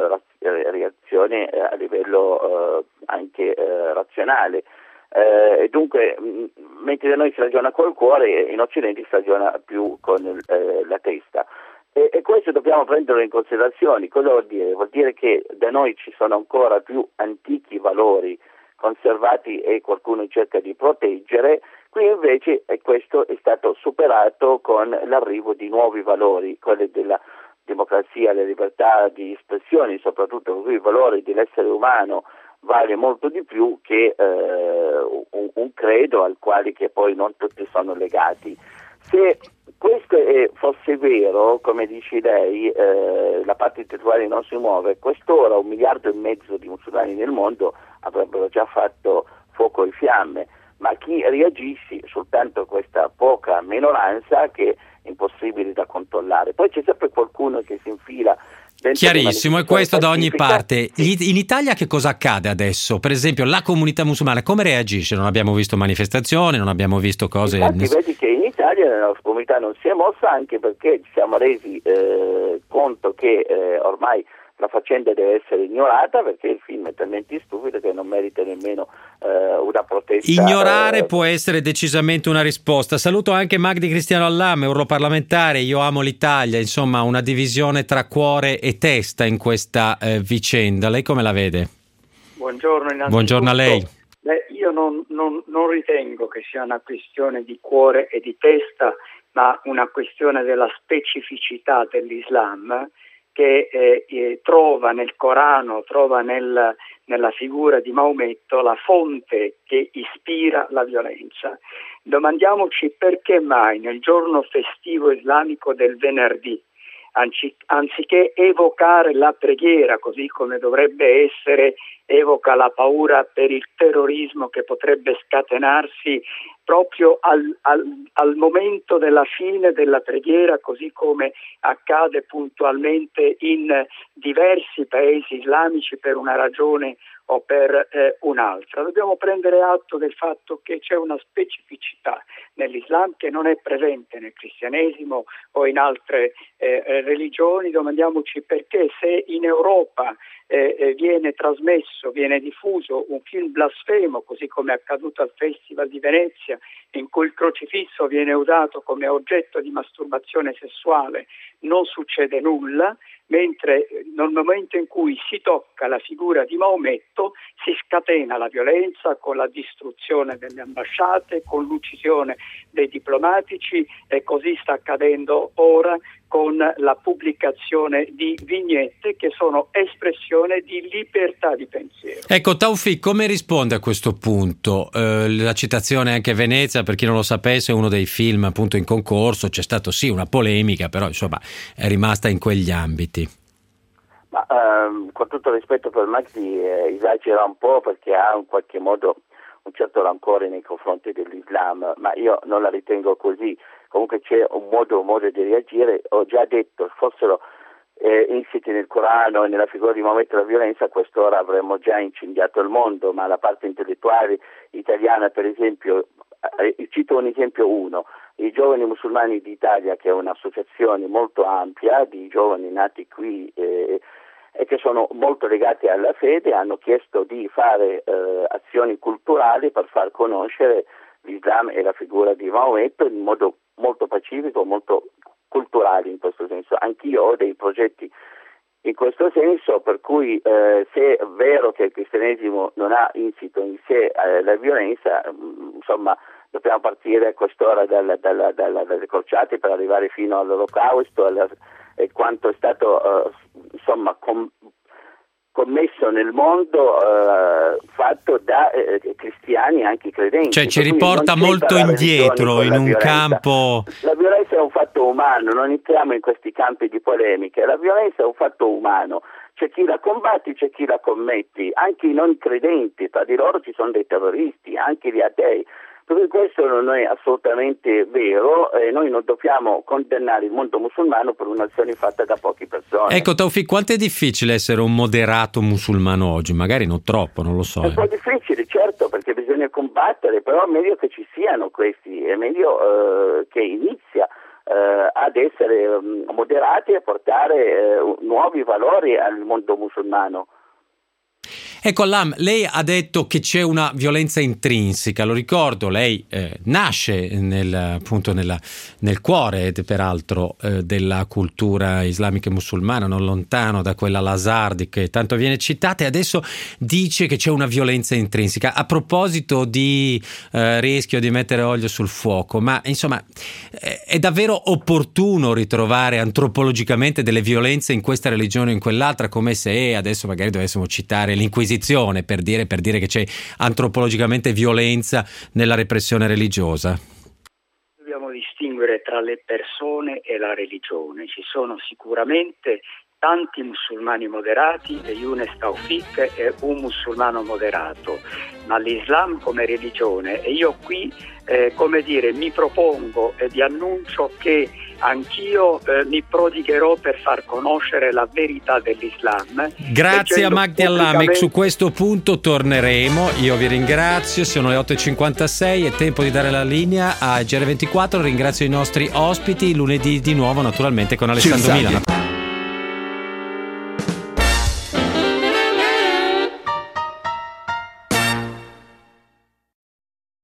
eh, reazione a livello eh, anche eh, razionale eh, e dunque mh, mentre da noi si ragiona col cuore, in Occidente si ragiona più con eh, la testa e, e questo dobbiamo prenderlo in considerazione. Cosa vuol dire? Vuol dire che da noi ci sono ancora più antichi valori conservati e qualcuno cerca di proteggere. Qui invece e questo è stato superato con l'arrivo di nuovi valori, quelli della democrazia, la libertà di espressione, soprattutto il valore dell'essere umano vale molto di più che eh, un, un credo al quale che poi non tutti sono legati. Se questo è, fosse vero, come dice lei, eh, la parte intellettuale non si muove, quest'ora un miliardo e mezzo di musulmani nel mondo avrebbero già fatto fuoco e fiamme. Ma chi reagisce soltanto questa poca minoranza che è impossibile da controllare. Poi c'è sempre qualcuno che si infila. Chiarissimo, e questo da ogni parte. In Italia che cosa accade adesso? Per esempio la comunità musulmana come reagisce? Non abbiamo visto manifestazioni, non abbiamo visto cose... Infatti vedi che in Italia la comunità non si è mossa, anche perché ci siamo resi eh, conto che eh, ormai la faccenda deve essere ignorata perché il film è talmente stupido che non merita nemmeno eh, una protesta. Ignorare eh... può essere decisamente una risposta. Saluto anche Magdi Cristiano Allam, europarlamentare. Io amo l'Italia, insomma una divisione tra cuore e testa in questa eh, vicenda. Lei come la vede? Buongiorno innanzitutto. Buongiorno a lei. Beh, io non, non, non ritengo che sia una questione di cuore e di testa, ma una questione della specificità dell'Islam che eh, eh, trova nel Corano, trova nel, nella figura di Maometto la fonte che ispira la violenza. Domandiamoci perché mai nel giorno festivo islamico del venerdì, anzi, anziché evocare la preghiera, così come dovrebbe essere, evoca la paura per il terrorismo che potrebbe scatenarsi proprio al, al, al momento della fine della preghiera, così come accade puntualmente in diversi paesi islamici per una ragione o per eh, un'altra. Dobbiamo prendere atto del fatto che c'è una specificità nell'Islam che non è presente nel cristianesimo o in altre eh, religioni. Domandiamoci perché, se in Europa eh, viene trasmesso, viene diffuso un film blasfemo, così come è accaduto al Festival di Venezia, in cui il crocifisso viene usato come oggetto di masturbazione sessuale, non succede nulla, mentre nel momento in cui si tocca la figura di Maometto si scatena la violenza con la distruzione delle ambasciate, con l'uccisione dei diplomatici, e così sta accadendo ora con la pubblicazione di vignette che sono espressione di libertà di pensiero. Ecco, Taufik, come risponde a questo punto? Eh, la citazione anche Venezia, per chi non lo sapesse, è uno dei film appunto in concorso, c'è stato sì una polemica, però insomma è rimasta in quegli ambiti. Ma ehm, con tutto rispetto per Magdi, eh, esagera un po' perché ha in qualche modo un certo rancore nei confronti dell'Islam, ma io non la ritengo così. Comunque c'è un modo, un modo di reagire. Ho già detto, fossero eh, insiti nel Corano e nella figura di Maometto la violenza, a quest'ora avremmo già incendiato il mondo, ma la parte intellettuale italiana, per esempio, eh, cito un esempio uno, i giovani musulmani d'Italia, che è un'associazione molto ampia di giovani nati qui eh, e che sono molto legati alla fede, hanno chiesto di fare eh, azioni culturali per far conoscere l'Islam e la figura di Maometto in modo molto pacifico, molto culturale in questo senso. Anch'io ho dei progetti in questo senso, per cui eh, se è vero che il cristianesimo non ha insito in sé eh, la violenza, mh, insomma dobbiamo partire a quest'ora dalla, dalla, dalla, dalle crociate per arrivare fino all'Olocausto, alla, e quanto è stato eh, insomma com, commesso nel mondo eh, fatto da eh, cristiani, anche credenti. Cioè ci riporta molto indietro in un violenza. campo. La violenza è un fatto umano, non entriamo in questi campi di polemiche. La violenza è un fatto umano. C'è chi la combatti, c'è chi la commetti, anche i non credenti, tra di loro ci sono dei terroristi, anche gli atei. Perché questo non è assolutamente vero e noi non dobbiamo condannare il mondo musulmano per un'azione fatta da poche persone. Ecco Taufik, quanto è difficile essere un moderato musulmano oggi? Magari non troppo, non lo so. È un po' difficile, certo, perché bisogna combattere, però è meglio che ci siano questi, è meglio eh, che inizia eh, ad essere um, moderati e a portare eh, nuovi valori al mondo musulmano. Ecco Allam, lei ha detto che c'è una violenza intrinseca, lo ricordo, lei eh, nasce nel, appunto nella, nel cuore peraltro eh, della cultura islamica e musulmana, non lontano da quella Al-Azhar che tanto viene citata, e adesso dice che c'è una violenza intrinseca. A proposito di eh, rischio di mettere olio sul fuoco, ma insomma eh, è davvero opportuno ritrovare antropologicamente delle violenze in questa religione o in quell'altra, come se adesso magari dovessimo citare l'Inquisizione per dire, per dire che c'è antropologicamente violenza nella repressione religiosa? Dobbiamo distinguere tra le persone e la religione. Ci sono sicuramente tanti musulmani moderati e Younes Taufik è un musulmano moderato, ma l'Islam come religione, e io qui eh, come dire mi propongo e vi annuncio che anch'io eh, mi prodigherò per far conoscere la verità dell'Islam. Grazie a Magdi Allam, su questo punto torneremo. Io vi ringrazio, sono le otto e cinquantasei, è tempo di dare la linea a G R ventiquattro. Ringrazio i nostri ospiti, lunedì di nuovo naturalmente con Alessandro Milano.